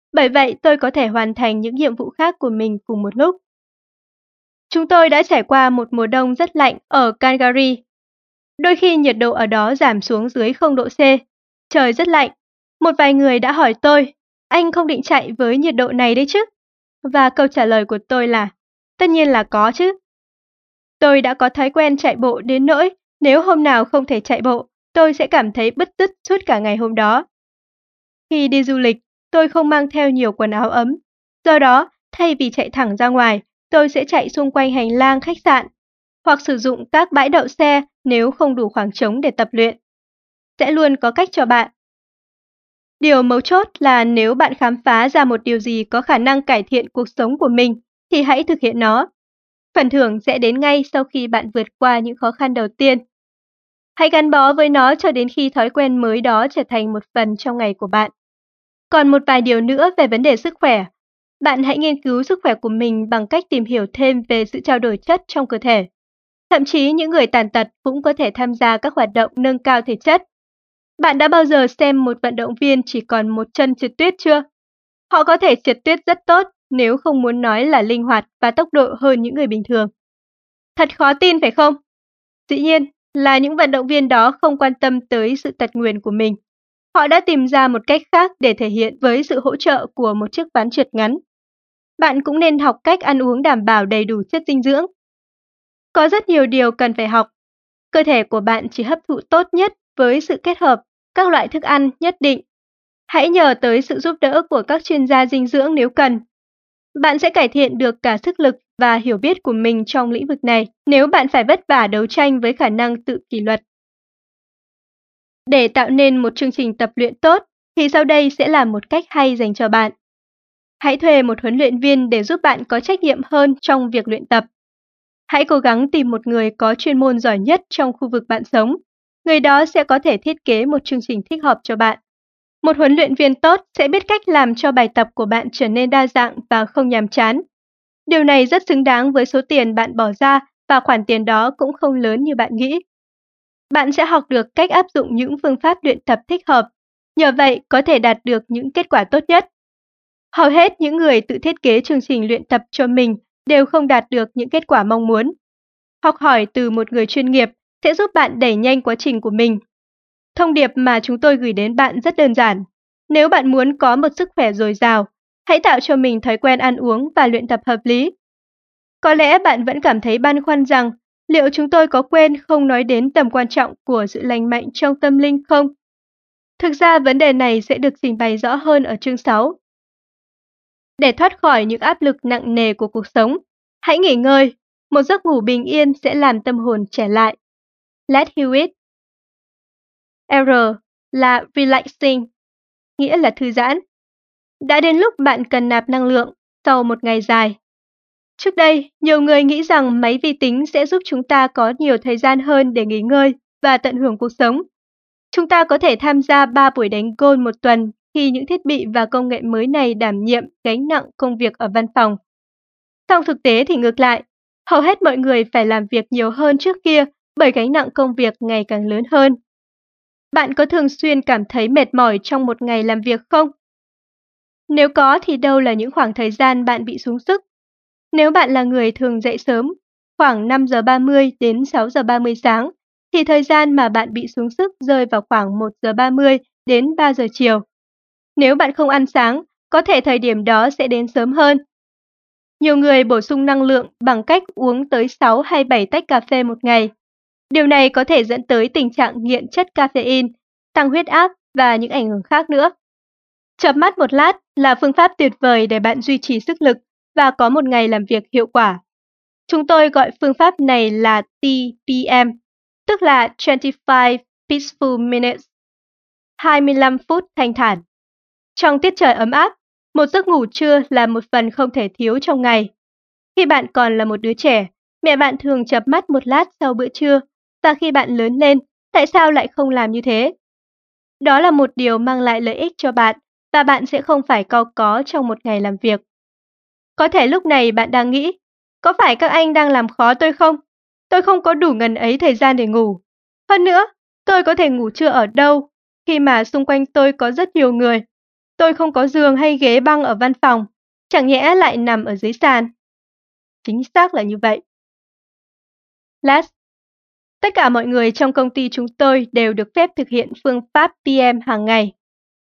Bởi vậy tôi có thể hoàn thành những nhiệm vụ khác của mình cùng một lúc. Chúng tôi đã trải qua một mùa đông rất lạnh ở Calgary. Đôi khi nhiệt độ ở đó giảm xuống dưới 0 độ C. Trời rất lạnh. Một vài người đã hỏi tôi, anh không định chạy với nhiệt độ này đấy chứ? Và câu trả lời của tôi là, tất nhiên là có chứ. Tôi đã có thói quen chạy bộ đến nỗi nếu hôm nào không thể chạy bộ, tôi sẽ cảm thấy bứt rứt suốt cả ngày hôm đó. Khi đi du lịch, tôi không mang theo nhiều quần áo ấm. Do đó, thay vì chạy thẳng ra ngoài, tôi sẽ chạy xung quanh hành lang khách sạn hoặc sử dụng các bãi đậu xe nếu không đủ khoảng trống để tập luyện. Sẽ luôn có cách cho bạn. Điều mấu chốt là nếu bạn khám phá ra một điều gì có khả năng cải thiện cuộc sống của mình, thì hãy thực hiện nó. Phần thưởng sẽ đến ngay sau khi bạn vượt qua những khó khăn đầu tiên. Hãy gắn bó với nó cho đến khi thói quen mới đó trở thành một phần trong ngày của bạn. Còn một vài điều nữa về vấn đề sức khỏe. Bạn hãy nghiên cứu sức khỏe của mình bằng cách tìm hiểu thêm về sự trao đổi chất trong cơ thể. Thậm chí những người tàn tật cũng có thể tham gia các hoạt động nâng cao thể chất. Bạn đã bao giờ xem một vận động viên chỉ còn một chân trượt tuyết chưa? Họ có thể trượt tuyết rất tốt, nếu không muốn nói là linh hoạt và tốc độ hơn những người bình thường. Thật khó tin phải không? Dĩ nhiên là những vận động viên đó không quan tâm tới sự tật nguyền của mình. Họ đã tìm ra một cách khác để thể hiện với sự hỗ trợ của một chiếc ván trượt ngắn. Bạn cũng nên học cách ăn uống đảm bảo đầy đủ chất dinh dưỡng. Có rất nhiều điều cần phải học. Cơ thể của bạn chỉ hấp thụ tốt nhất với sự kết hợp các loại thức ăn nhất định. Hãy nhờ tới sự giúp đỡ của các chuyên gia dinh dưỡng nếu cần. Bạn sẽ cải thiện được cả sức lực và hiểu biết của mình trong lĩnh vực này nếu bạn phải vất vả đấu tranh với khả năng tự kỷ luật. Để tạo nên một chương trình tập luyện tốt, thì sau đây sẽ là một cách hay dành cho bạn. Hãy thuê một huấn luyện viên để giúp bạn có trách nhiệm hơn trong việc luyện tập. Hãy cố gắng tìm một người có chuyên môn giỏi nhất trong khu vực bạn sống. Người đó sẽ có thể thiết kế một chương trình thích hợp cho bạn. Một huấn luyện viên tốt sẽ biết cách làm cho bài tập của bạn trở nên đa dạng và không nhàm chán. Điều này rất xứng đáng với số tiền bạn bỏ ra và khoản tiền đó cũng không lớn như bạn nghĩ. Bạn sẽ học được cách áp dụng những phương pháp luyện tập thích hợp, nhờ vậy có thể đạt được những kết quả tốt nhất. Hầu hết những người tự thiết kế chương trình luyện tập cho mình đều không đạt được những kết quả mong muốn. Học hỏi từ một người chuyên nghiệp sẽ giúp bạn đẩy nhanh quá trình của mình. Thông điệp mà chúng tôi gửi đến bạn rất đơn giản. Nếu bạn muốn có một sức khỏe dồi dào, hãy tạo cho mình thói quen ăn uống và luyện tập hợp lý. Có lẽ bạn vẫn cảm thấy băn khoăn rằng liệu chúng tôi có quên không nói đến tầm quan trọng của sự lành mạnh trong tâm linh không? Thực ra vấn đề này sẽ được trình bày rõ hơn ở chương 6. Để thoát khỏi những áp lực nặng nề của cuộc sống, hãy nghỉ ngơi. Một giấc ngủ bình yên sẽ làm tâm hồn trẻ lại. Let Hewitt. R là relaxing, nghĩa là thư giãn. Đã đến lúc bạn cần nạp năng lượng sau một ngày dài. Trước đây, nhiều người nghĩ rằng máy vi tính sẽ giúp chúng ta có nhiều thời gian hơn để nghỉ ngơi và tận hưởng cuộc sống. Chúng ta có thể tham gia 3 buổi đánh golf một tuần khi những thiết bị và công nghệ mới này đảm nhiệm gánh nặng công việc ở văn phòng. Trong thực tế thì ngược lại, hầu hết mọi người phải làm việc nhiều hơn trước kia bởi gánh nặng công việc ngày càng lớn hơn. Bạn có thường xuyên cảm thấy mệt mỏi trong một ngày làm việc không? Nếu có thì đâu là những khoảng thời gian bạn bị xuống sức? Nếu bạn là người thường dậy sớm, khoảng 5:30 đến 6:30 sáng, thì thời gian mà bạn bị xuống sức rơi vào khoảng 1:30 đến 3 giờ chiều. Nếu bạn không ăn sáng, có thể thời điểm đó sẽ đến sớm hơn. Nhiều người bổ sung năng lượng bằng cách uống tới 6 hay 7 tách cà phê một ngày. Điều này có thể dẫn tới tình trạng nghiện chất caffeine, tăng huyết áp và những ảnh hưởng khác nữa. Chợp mắt một lát là phương pháp tuyệt vời để bạn duy trì sức lực và có một ngày làm việc hiệu quả. Chúng tôi gọi phương pháp này là TPM, tức là 25 Peaceful Minutes, 25 phút thanh thản. Trong tiết trời ấm áp, một giấc ngủ trưa là một phần không thể thiếu trong ngày. Khi bạn còn là một đứa trẻ, mẹ bạn thường chợp mắt một lát sau bữa trưa, và khi bạn lớn lên, tại sao lại không làm như thế? Đó là một điều mang lại lợi ích cho bạn, và bạn sẽ không phải cau có trong một ngày làm việc. Có thể lúc này bạn đang nghĩ, có phải các anh đang làm khó tôi không? Tôi không có đủ ngần ấy thời gian để ngủ. Hơn nữa, tôi có thể ngủ trưa ở đâu khi mà xung quanh tôi có rất nhiều người? Tôi không có giường hay ghế băng ở văn phòng, chẳng nhẽ lại nằm ở dưới sàn. Chính xác là như vậy. Last. Tất cả mọi người trong công ty chúng tôi đều được phép thực hiện phương pháp PM hàng ngày.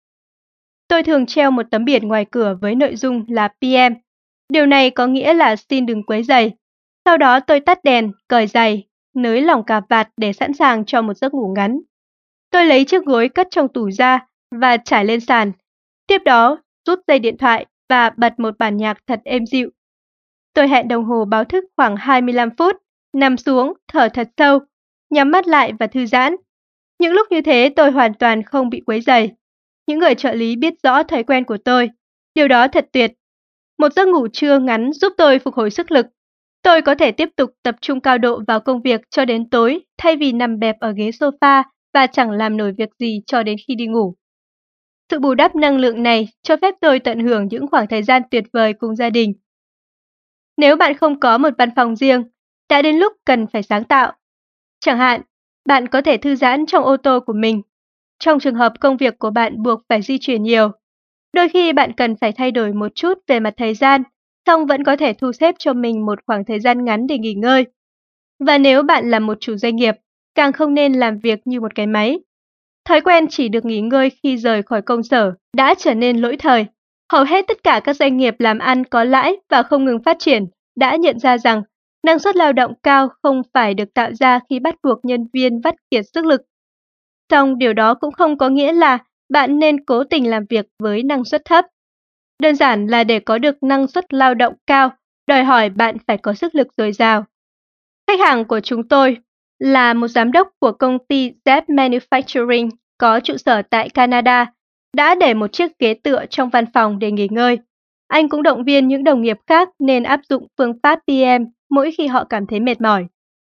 Tôi thường treo một tấm biển ngoài cửa với nội dung là PM. Điều này có nghĩa là xin đừng quấy rầy. Sau đó tôi tắt đèn, cởi giày, nới lỏng cà vạt để sẵn sàng cho một giấc ngủ ngắn. Tôi lấy chiếc gối cất trong tủ ra và trải lên sàn. Tiếp đó, rút dây điện thoại và bật một bản nhạc thật êm dịu. Tôi hẹn đồng hồ báo thức khoảng 25 phút, nằm xuống, thở thật sâu, nhắm mắt lại và thư giãn. Những lúc như thế tôi hoàn toàn không bị quấy rầy. Những người trợ lý biết rõ thói quen của tôi. Điều đó thật tuyệt. Một giấc ngủ trưa ngắn giúp tôi phục hồi sức lực. Tôi có thể tiếp tục tập trung cao độ vào công việc cho đến tối thay vì nằm bẹp ở ghế sofa và chẳng làm nổi việc gì cho đến khi đi ngủ. Sự bù đắp năng lượng này cho phép tôi tận hưởng những khoảng thời gian tuyệt vời cùng gia đình. Nếu bạn không có một văn phòng riêng, đã đến lúc cần phải sáng tạo. Chẳng hạn, bạn có thể thư giãn trong ô tô của mình. Trong trường hợp công việc của bạn buộc phải di chuyển nhiều, đôi khi bạn cần phải thay đổi một chút về mặt thời gian, song vẫn có thể thu xếp cho mình một khoảng thời gian ngắn để nghỉ ngơi. Và nếu bạn là một chủ doanh nghiệp, càng không nên làm việc như một cái máy. Thói quen chỉ được nghỉ ngơi khi rời khỏi công sở đã trở nên lỗi thời. Hầu hết tất cả các doanh nghiệp làm ăn có lãi và không ngừng phát triển đã nhận ra rằng năng suất lao động cao không phải được tạo ra khi bắt buộc nhân viên vắt kiệt sức lực. Song điều đó cũng không có nghĩa là bạn nên cố tình làm việc với năng suất thấp. Đơn giản là để có được năng suất lao động cao, đòi hỏi bạn phải có sức lực dồi dào. Khách hàng của chúng tôi là một giám đốc của công ty Z Manufacturing có trụ sở tại Canada, đã để một chiếc ghế tựa trong văn phòng để nghỉ ngơi. Anh cũng động viên những đồng nghiệp khác nên áp dụng phương pháp PM mỗi khi họ cảm thấy mệt mỏi.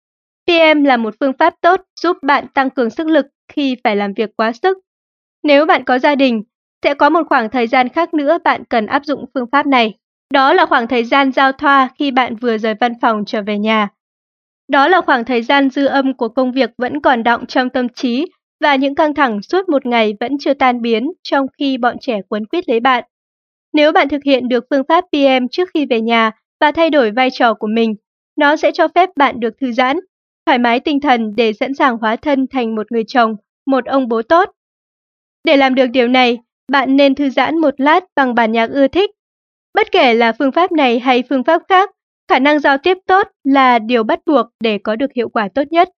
PM là một phương pháp tốt giúp bạn tăng cường sức lực khi phải làm việc quá sức. Nếu bạn có gia đình, sẽ có một khoảng thời gian khác nữa bạn cần áp dụng phương pháp này. Đó là khoảng thời gian giao thoa khi bạn vừa rời văn phòng trở về nhà. Đó là khoảng thời gian dư âm của công việc vẫn còn đọng trong tâm trí và những căng thẳng suốt một ngày vẫn chưa tan biến trong khi bọn trẻ quấn quýt lấy bạn. Nếu bạn thực hiện được phương pháp PM trước khi về nhà và thay đổi vai trò của mình, nó sẽ cho phép bạn được thư giãn, thoải mái tinh thần để sẵn sàng hóa thân thành một người chồng, một ông bố tốt. Để làm được điều này, bạn nên thư giãn một lát bằng bản nhạc ưa thích. Bất kể là phương pháp này hay phương pháp khác, khả năng giao tiếp tốt là điều bắt buộc để có được hiệu quả tốt nhất.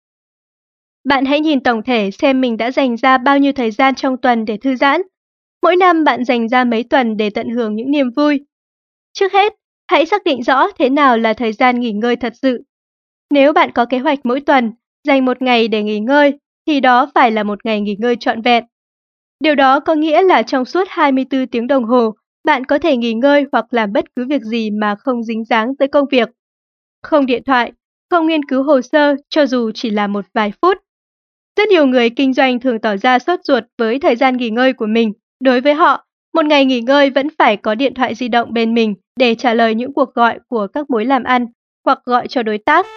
Bạn hãy nhìn tổng thể xem mình đã dành ra bao nhiêu thời gian trong tuần để thư giãn. Mỗi năm bạn dành ra mấy tuần để tận hưởng những niềm vui. Trước hết, hãy xác định rõ thế nào là thời gian nghỉ ngơi thật sự. Nếu bạn có kế hoạch mỗi tuần dành một ngày để nghỉ ngơi, thì đó phải là một ngày nghỉ ngơi trọn vẹn. Điều đó có nghĩa là trong suốt 24 tiếng đồng hồ, bạn có thể nghỉ ngơi hoặc làm bất cứ việc gì mà không dính dáng tới công việc. Không điện thoại, không nghiên cứu hồ sơ cho dù chỉ là một vài phút. Rất nhiều người kinh doanh thường tỏ ra sốt ruột với thời gian nghỉ ngơi của mình. Đối với họ, một ngày nghỉ ngơi vẫn phải có điện thoại di động bên mình để trả lời những cuộc gọi của các mối làm ăn hoặc gọi cho đối tác.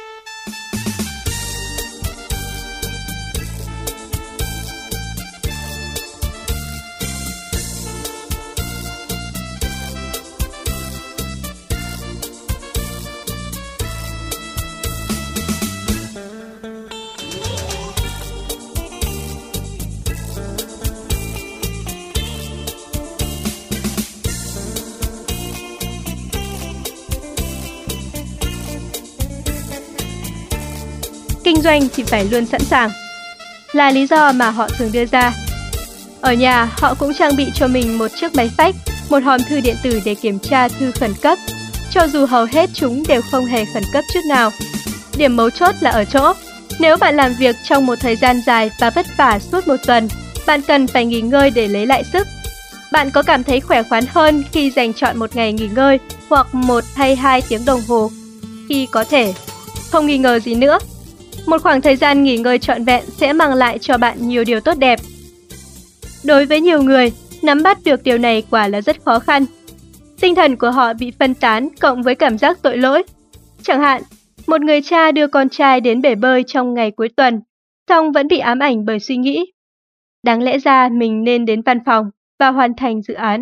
Kinh doanh thì phải luôn sẵn sàng, là lý do mà họ thường đưa ra. Ở nhà, họ cũng trang bị cho mình một chiếc máy fax, một hòm thư điện tử để kiểm tra thư khẩn cấp, cho dù hầu hết chúng đều không hề khẩn cấp chút nào. Điểm mấu chốt là ở chỗ, nếu bạn làm việc trong một thời gian dài và vất vả suốt một tuần, bạn cần phải nghỉ ngơi để lấy lại sức. Bạn có cảm thấy khỏe khoắn hơn khi dành chọn một ngày nghỉ ngơi hoặc 1 hay 2 tiếng đồng hồ khi có thể? Không nghi ngờ gì nữa. Một khoảng thời gian nghỉ ngơi trọn vẹn sẽ mang lại cho bạn nhiều điều tốt đẹp. Đối với nhiều người, nắm bắt được điều này quả là rất khó khăn. Tinh thần của họ bị phân tán cộng với cảm giác tội lỗi. Chẳng hạn, một người cha đưa con trai đến bể bơi trong ngày cuối tuần, song vẫn bị ám ảnh bởi suy nghĩ. Đáng lẽ ra mình nên đến văn phòng, và hoàn thành dự án.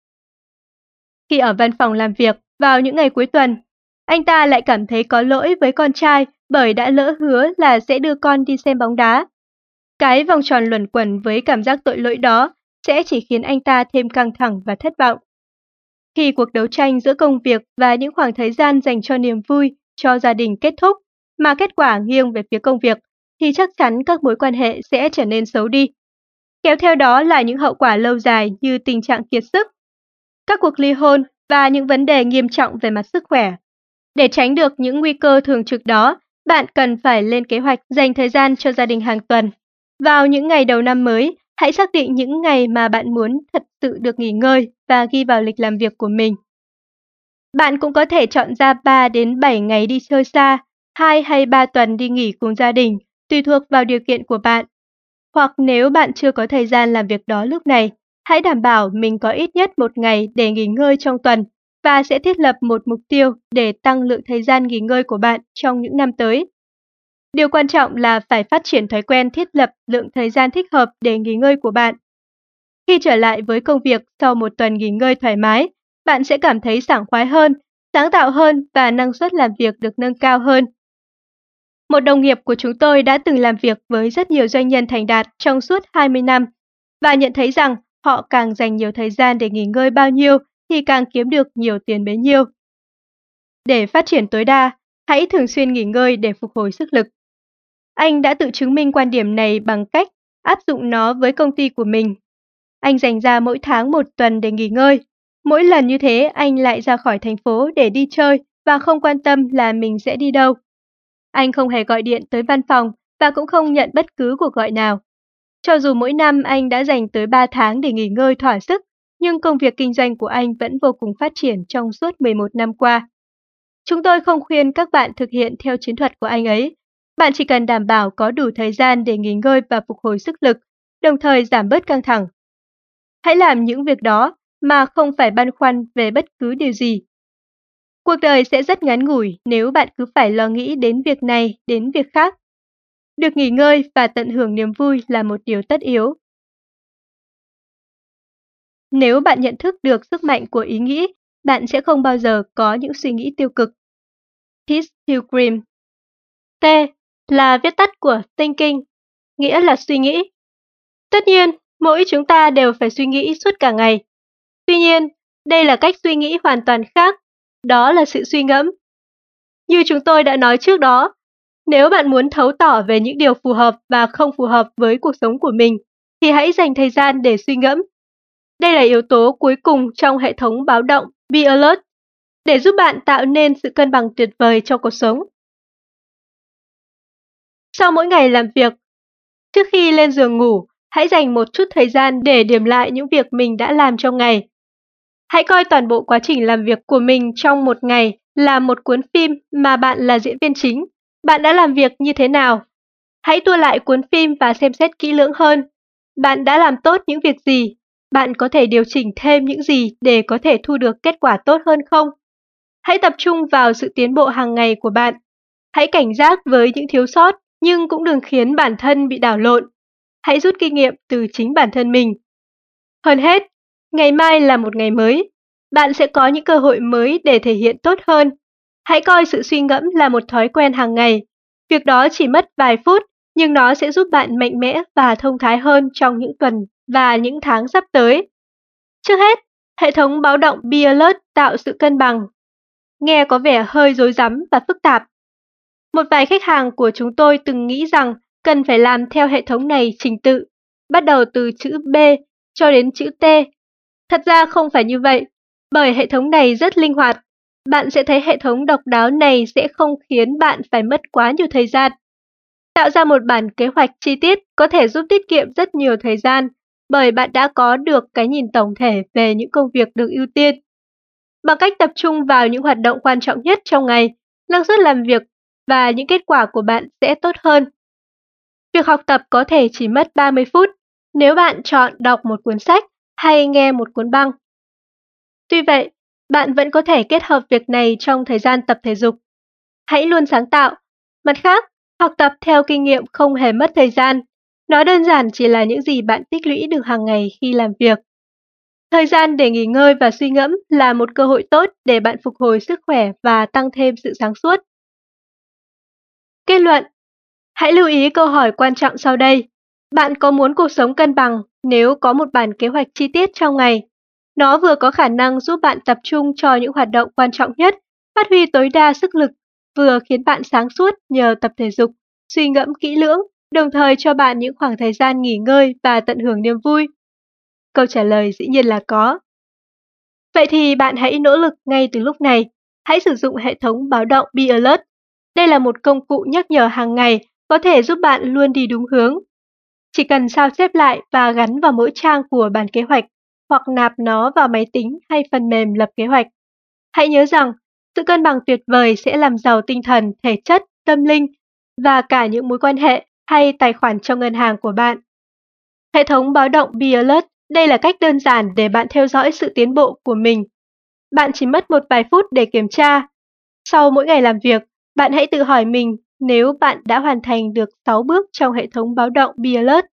Khi ở văn phòng làm việc vào những ngày cuối tuần, anh ta lại cảm thấy có lỗi với con trai bởi đã lỡ hứa là sẽ đưa con đi xem bóng đá. Cái vòng tròn luẩn quẩn với cảm giác tội lỗi đó sẽ chỉ khiến anh ta thêm căng thẳng và thất vọng. Khi cuộc đấu tranh giữa công việc và những khoảng thời gian dành cho niềm vui, cho gia đình kết thúc, mà kết quả nghiêng về phía công việc, thì chắc chắn các mối quan hệ sẽ trở nên xấu đi. Kéo theo đó là những hậu quả lâu dài như tình trạng kiệt sức, các cuộc ly hôn và những vấn đề nghiêm trọng về mặt sức khỏe. Để tránh được những nguy cơ thường trực đó, bạn cần phải lên kế hoạch dành thời gian cho gia đình hàng tuần. Vào những ngày đầu năm mới, hãy xác định những ngày mà bạn muốn thật sự được nghỉ ngơi và ghi vào lịch làm việc của mình. Bạn cũng có thể chọn ra 3 đến 7 ngày đi chơi xa, 2 hay 3 tuần đi nghỉ cùng gia đình, tùy thuộc vào điều kiện của bạn. Hoặc nếu bạn chưa có thời gian làm việc đó lúc này, hãy đảm bảo mình có ít nhất một ngày để nghỉ ngơi trong tuần và sẽ thiết lập một mục tiêu để tăng lượng thời gian nghỉ ngơi của bạn trong những năm tới. Điều quan trọng là phải phát triển thói quen thiết lập lượng thời gian thích hợp để nghỉ ngơi của bạn. Khi trở lại với công việc sau một tuần nghỉ ngơi thoải mái, bạn sẽ cảm thấy sảng khoái hơn, sáng tạo hơn và năng suất làm việc được nâng cao hơn. Một đồng nghiệp của chúng tôi đã từng làm việc với rất nhiều doanh nhân thành đạt trong suốt 20 năm và nhận thấy rằng họ càng dành nhiều thời gian để nghỉ ngơi bao nhiêu thì càng kiếm được nhiều tiền bấy nhiêu. Để phát triển tối đa, hãy thường xuyên nghỉ ngơi để phục hồi sức lực. Anh đã tự chứng minh quan điểm này bằng cách áp dụng nó với công ty của mình. Anh dành ra mỗi tháng một tuần để nghỉ ngơi. Mỗi lần như thế anh lại ra khỏi thành phố để đi chơi và không quan tâm là mình sẽ đi đâu. Anh không hề gọi điện tới văn phòng và cũng không nhận bất cứ cuộc gọi nào. Cho dù mỗi năm anh đã dành tới 3 tháng để nghỉ ngơi thỏa sức, nhưng công việc kinh doanh của anh vẫn vô cùng phát triển trong suốt 11 năm qua. Chúng tôi không khuyên các bạn thực hiện theo chiến thuật của anh ấy. Bạn chỉ cần đảm bảo có đủ thời gian để nghỉ ngơi và phục hồi sức lực, đồng thời giảm bớt căng thẳng. Hãy làm những việc đó mà không phải băn khoăn về bất cứ điều gì. Cuộc đời sẽ rất ngắn ngủi nếu bạn cứ phải lo nghĩ đến việc này, đến việc khác. Được nghỉ ngơi và tận hưởng niềm vui là một điều tất yếu. Nếu bạn nhận thức được sức mạnh của ý nghĩ, bạn sẽ không bao giờ có những suy nghĩ tiêu cực. Peace Pilgrim. T là viết tắt của thinking, nghĩa là suy nghĩ. Tất nhiên, mỗi chúng ta đều phải suy nghĩ suốt cả ngày. Tuy nhiên, đây là cách suy nghĩ hoàn toàn khác, đó là sự suy ngẫm. Như chúng tôi đã nói trước đó, nếu bạn muốn thấu tỏ về những điều phù hợp và không phù hợp với cuộc sống của mình, thì hãy dành thời gian để suy ngẫm. Đây là yếu tố cuối cùng trong hệ thống báo động Be Alert, để giúp bạn tạo nên sự cân bằng tuyệt vời cho cuộc sống. Sau mỗi ngày làm việc, trước khi lên giường ngủ, hãy dành một chút thời gian để điểm lại những việc mình đã làm trong ngày. Hãy coi toàn bộ quá trình làm việc của mình trong một ngày là một cuốn phim mà bạn là diễn viên chính. Bạn đã làm việc như thế nào? Hãy tua lại cuốn phim và xem xét kỹ lưỡng hơn. Bạn đã làm tốt những việc gì? Bạn có thể điều chỉnh thêm những gì để có thể thu được kết quả tốt hơn không? Hãy tập trung vào sự tiến bộ hàng ngày của bạn. Hãy cảnh giác với những thiếu sót, nhưng cũng đừng khiến bản thân bị đảo lộn. Hãy rút kinh nghiệm từ chính bản thân mình. Hơn hết, ngày mai là một ngày mới. Bạn sẽ có những cơ hội mới để thể hiện tốt hơn. Hãy coi sự suy ngẫm là một thói quen hàng ngày. Việc đó chỉ mất vài phút, nhưng nó sẽ giúp bạn mạnh mẽ và thông thái hơn trong những tuần và những tháng sắp tới. Trước hết, hệ thống báo động Be Alert tạo sự cân bằng. Nghe có vẻ hơi rối rắm và phức tạp. Một vài khách hàng của chúng tôi từng nghĩ rằng cần phải làm theo hệ thống này trình tự, bắt đầu từ chữ B cho đến chữ T. Thật ra không phải như vậy, bởi hệ thống này rất linh hoạt. Bạn sẽ thấy hệ thống độc đáo này sẽ không khiến bạn phải mất quá nhiều thời gian. Tạo ra một bản kế hoạch chi tiết có thể giúp tiết kiệm rất nhiều thời gian, bởi bạn đã có được cái nhìn tổng thể về những công việc được ưu tiên. Bằng cách tập trung vào những hoạt động quan trọng nhất trong ngày, năng suất làm việc và những kết quả của bạn sẽ tốt hơn. Việc học tập có thể chỉ mất 30 phút nếu bạn chọn đọc một cuốn sách hay nghe một cuốn băng. Tuy vậy, bạn vẫn có thể kết hợp việc này trong thời gian tập thể dục. Hãy luôn sáng tạo. Mặt khác, học tập theo kinh nghiệm không hề mất thời gian. Nó đơn giản chỉ là những gì bạn tích lũy được hàng ngày khi làm việc. Thời gian để nghỉ ngơi và suy ngẫm là một cơ hội tốt để bạn phục hồi sức khỏe và tăng thêm sự sáng suốt. Kết luận. Hãy lưu ý câu hỏi quan trọng sau đây. Bạn có muốn cuộc sống cân bằng nếu có một bản kế hoạch chi tiết trong ngày? Nó vừa có khả năng giúp bạn tập trung cho những hoạt động quan trọng nhất, phát huy tối đa sức lực, vừa khiến bạn sáng suốt nhờ tập thể dục, suy ngẫm kỹ lưỡng, đồng thời cho bạn những khoảng thời gian nghỉ ngơi và tận hưởng niềm vui. Câu trả lời dĩ nhiên là có. Vậy thì bạn hãy nỗ lực ngay từ lúc này. Hãy sử dụng hệ thống báo động Be Alert. Đây là một công cụ nhắc nhở hàng ngày có thể giúp bạn luôn đi đúng hướng. Chỉ cần sao chép lại và gắn vào mỗi trang của bản kế hoạch hoặc nạp nó vào máy tính hay phần mềm lập kế hoạch. Hãy nhớ rằng, sự cân bằng tuyệt vời sẽ làm giàu tinh thần, thể chất, tâm linh và cả những mối quan hệ hay tài khoản trong ngân hàng của bạn. Hệ thống báo động Be Alert, đây là cách đơn giản để bạn theo dõi sự tiến bộ của mình. Bạn chỉ mất một vài phút để kiểm tra. Sau mỗi ngày làm việc, bạn hãy tự hỏi mình nếu bạn đã hoàn thành được 6 bước trong hệ thống báo động Be Alert.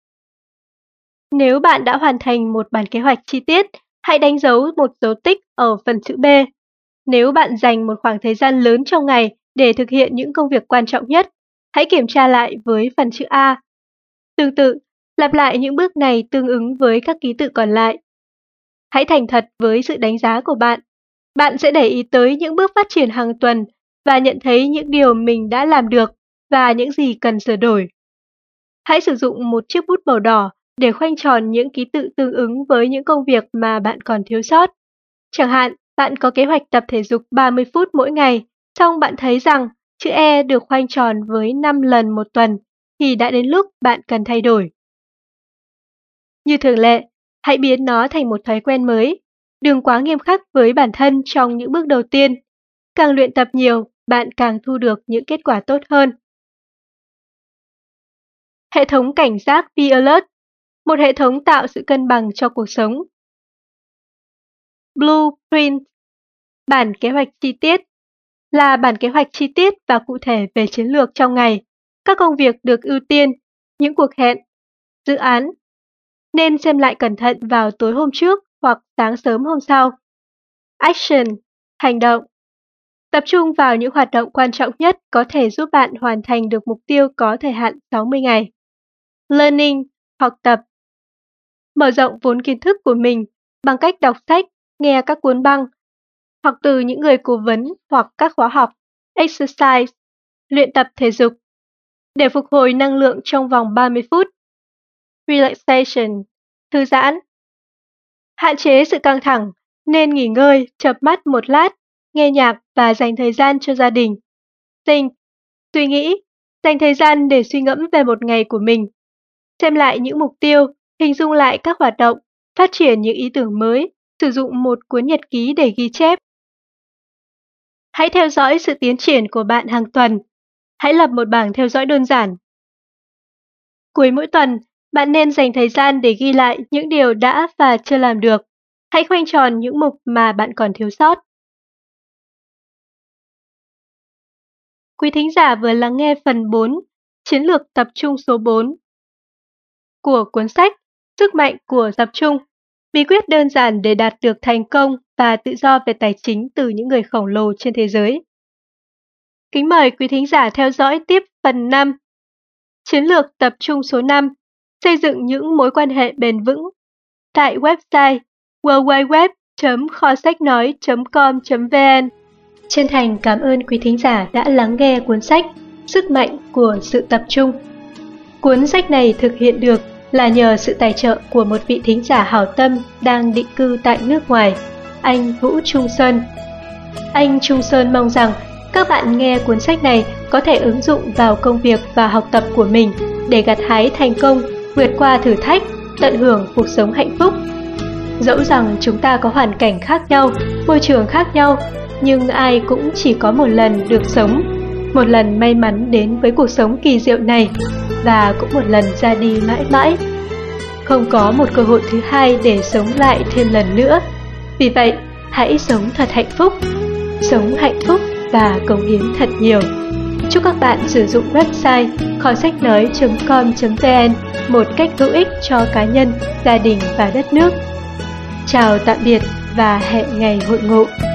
Nếu bạn đã hoàn thành một bản kế hoạch chi tiết, hãy đánh dấu một dấu tích ở phần chữ B. Nếu bạn dành một khoảng thời gian lớn trong ngày để thực hiện những công việc quan trọng nhất, hãy kiểm tra lại với phần chữ A. Tương tự, lặp lại những bước này tương ứng với các ký tự còn lại. Hãy thành thật với sự đánh giá của bạn. Bạn sẽ để ý tới những bước phát triển hàng tuần và nhận thấy những điều mình đã làm được và những gì cần sửa đổi. Hãy sử dụng một chiếc bút màu đỏ để khoanh tròn những ký tự tương ứng với những công việc mà bạn còn thiếu sót. Chẳng hạn, bạn có kế hoạch tập thể dục 30 phút mỗi ngày, song bạn thấy rằng chữ E được khoanh tròn với 5 lần một tuần, thì đã đến lúc bạn cần thay đổi. Như thường lệ, hãy biến nó thành một thói quen mới. Đừng quá nghiêm khắc với bản thân trong những bước đầu tiên. Càng luyện tập nhiều, bạn càng thu được những kết quả tốt hơn. Hệ thống cảnh giác Be Alert, một hệ thống tạo sự cân bằng cho cuộc sống. Blueprint, bản kế hoạch chi tiết, là bản kế hoạch chi tiết và cụ thể về chiến lược trong ngày, các công việc được ưu tiên, những cuộc hẹn, dự án. Nên xem lại cẩn thận vào tối hôm trước hoặc sáng sớm hôm sau. Action, hành động. Tập trung vào những hoạt động quan trọng nhất có thể giúp bạn hoàn thành được mục tiêu có thời hạn 60 ngày. Learning, học tập. Mở rộng vốn kiến thức của mình bằng cách đọc sách, nghe các cuốn băng, hoặc từ những người cố vấn hoặc các khóa học. Exercise, luyện tập thể dục. Để phục hồi năng lượng trong vòng 30 phút. Relaxation, thư giãn. Hạn chế sự căng thẳng, nên nghỉ ngơi, chợp mắt một lát, nghe nhạc và dành thời gian cho gia đình. Think, suy nghĩ, dành thời gian để suy ngẫm về một ngày của mình. Xem lại những mục tiêu, hình dung lại các hoạt động, phát triển những ý tưởng mới, sử dụng một cuốn nhật ký để ghi chép. Hãy theo dõi sự tiến triển của bạn hàng tuần. Hãy lập một bảng theo dõi đơn giản. Cuối mỗi tuần, bạn nên dành thời gian để ghi lại những điều đã và chưa làm được. Hãy khoanh tròn những mục mà bạn còn thiếu sót. Quý thính giả vừa lắng nghe phần 4, Chiến lược tập trung số 4 của cuốn sách Sức mạnh của tập trung, bí quyết đơn giản để đạt được thành công và tự do về tài chính từ những người khổng lồ trên thế giới. Kính mời quý thính giả theo dõi tiếp phần 5, Chiến lược tập trung số 5, xây dựng những mối quan hệ bền vững, tại website www.kho-sách-nói.com.vn. Chân thành cảm ơn quý thính giả đã lắng nghe cuốn sách Sức mạnh của sự tập trung. Cuốn sách này thực hiện được là nhờ sự tài trợ của một vị thính giả hảo tâm đang định cư tại nước ngoài, anh Vũ Trung Sơn. Anh Trung Sơn mong rằng các bạn nghe cuốn sách này có thể ứng dụng vào công việc và học tập của mình để gặt hái thành công, vượt qua thử thách, tận hưởng cuộc sống hạnh phúc. Dẫu rằng chúng ta có hoàn cảnh khác nhau, môi trường khác nhau, nhưng ai cũng chỉ có một lần được sống, một lần may mắn đến với cuộc sống kỳ diệu này, và cũng một lần ra đi mãi mãi. Không có một cơ hội thứ hai để sống lại thêm lần nữa. Vì vậy, hãy sống thật hạnh phúc và cống hiến thật nhiều. Chúc các bạn sử dụng website kho-sách-nói.com.vn một cách hữu ích cho cá nhân, gia đình và đất nước. Chào tạm biệt và hẹn ngày hội ngộ.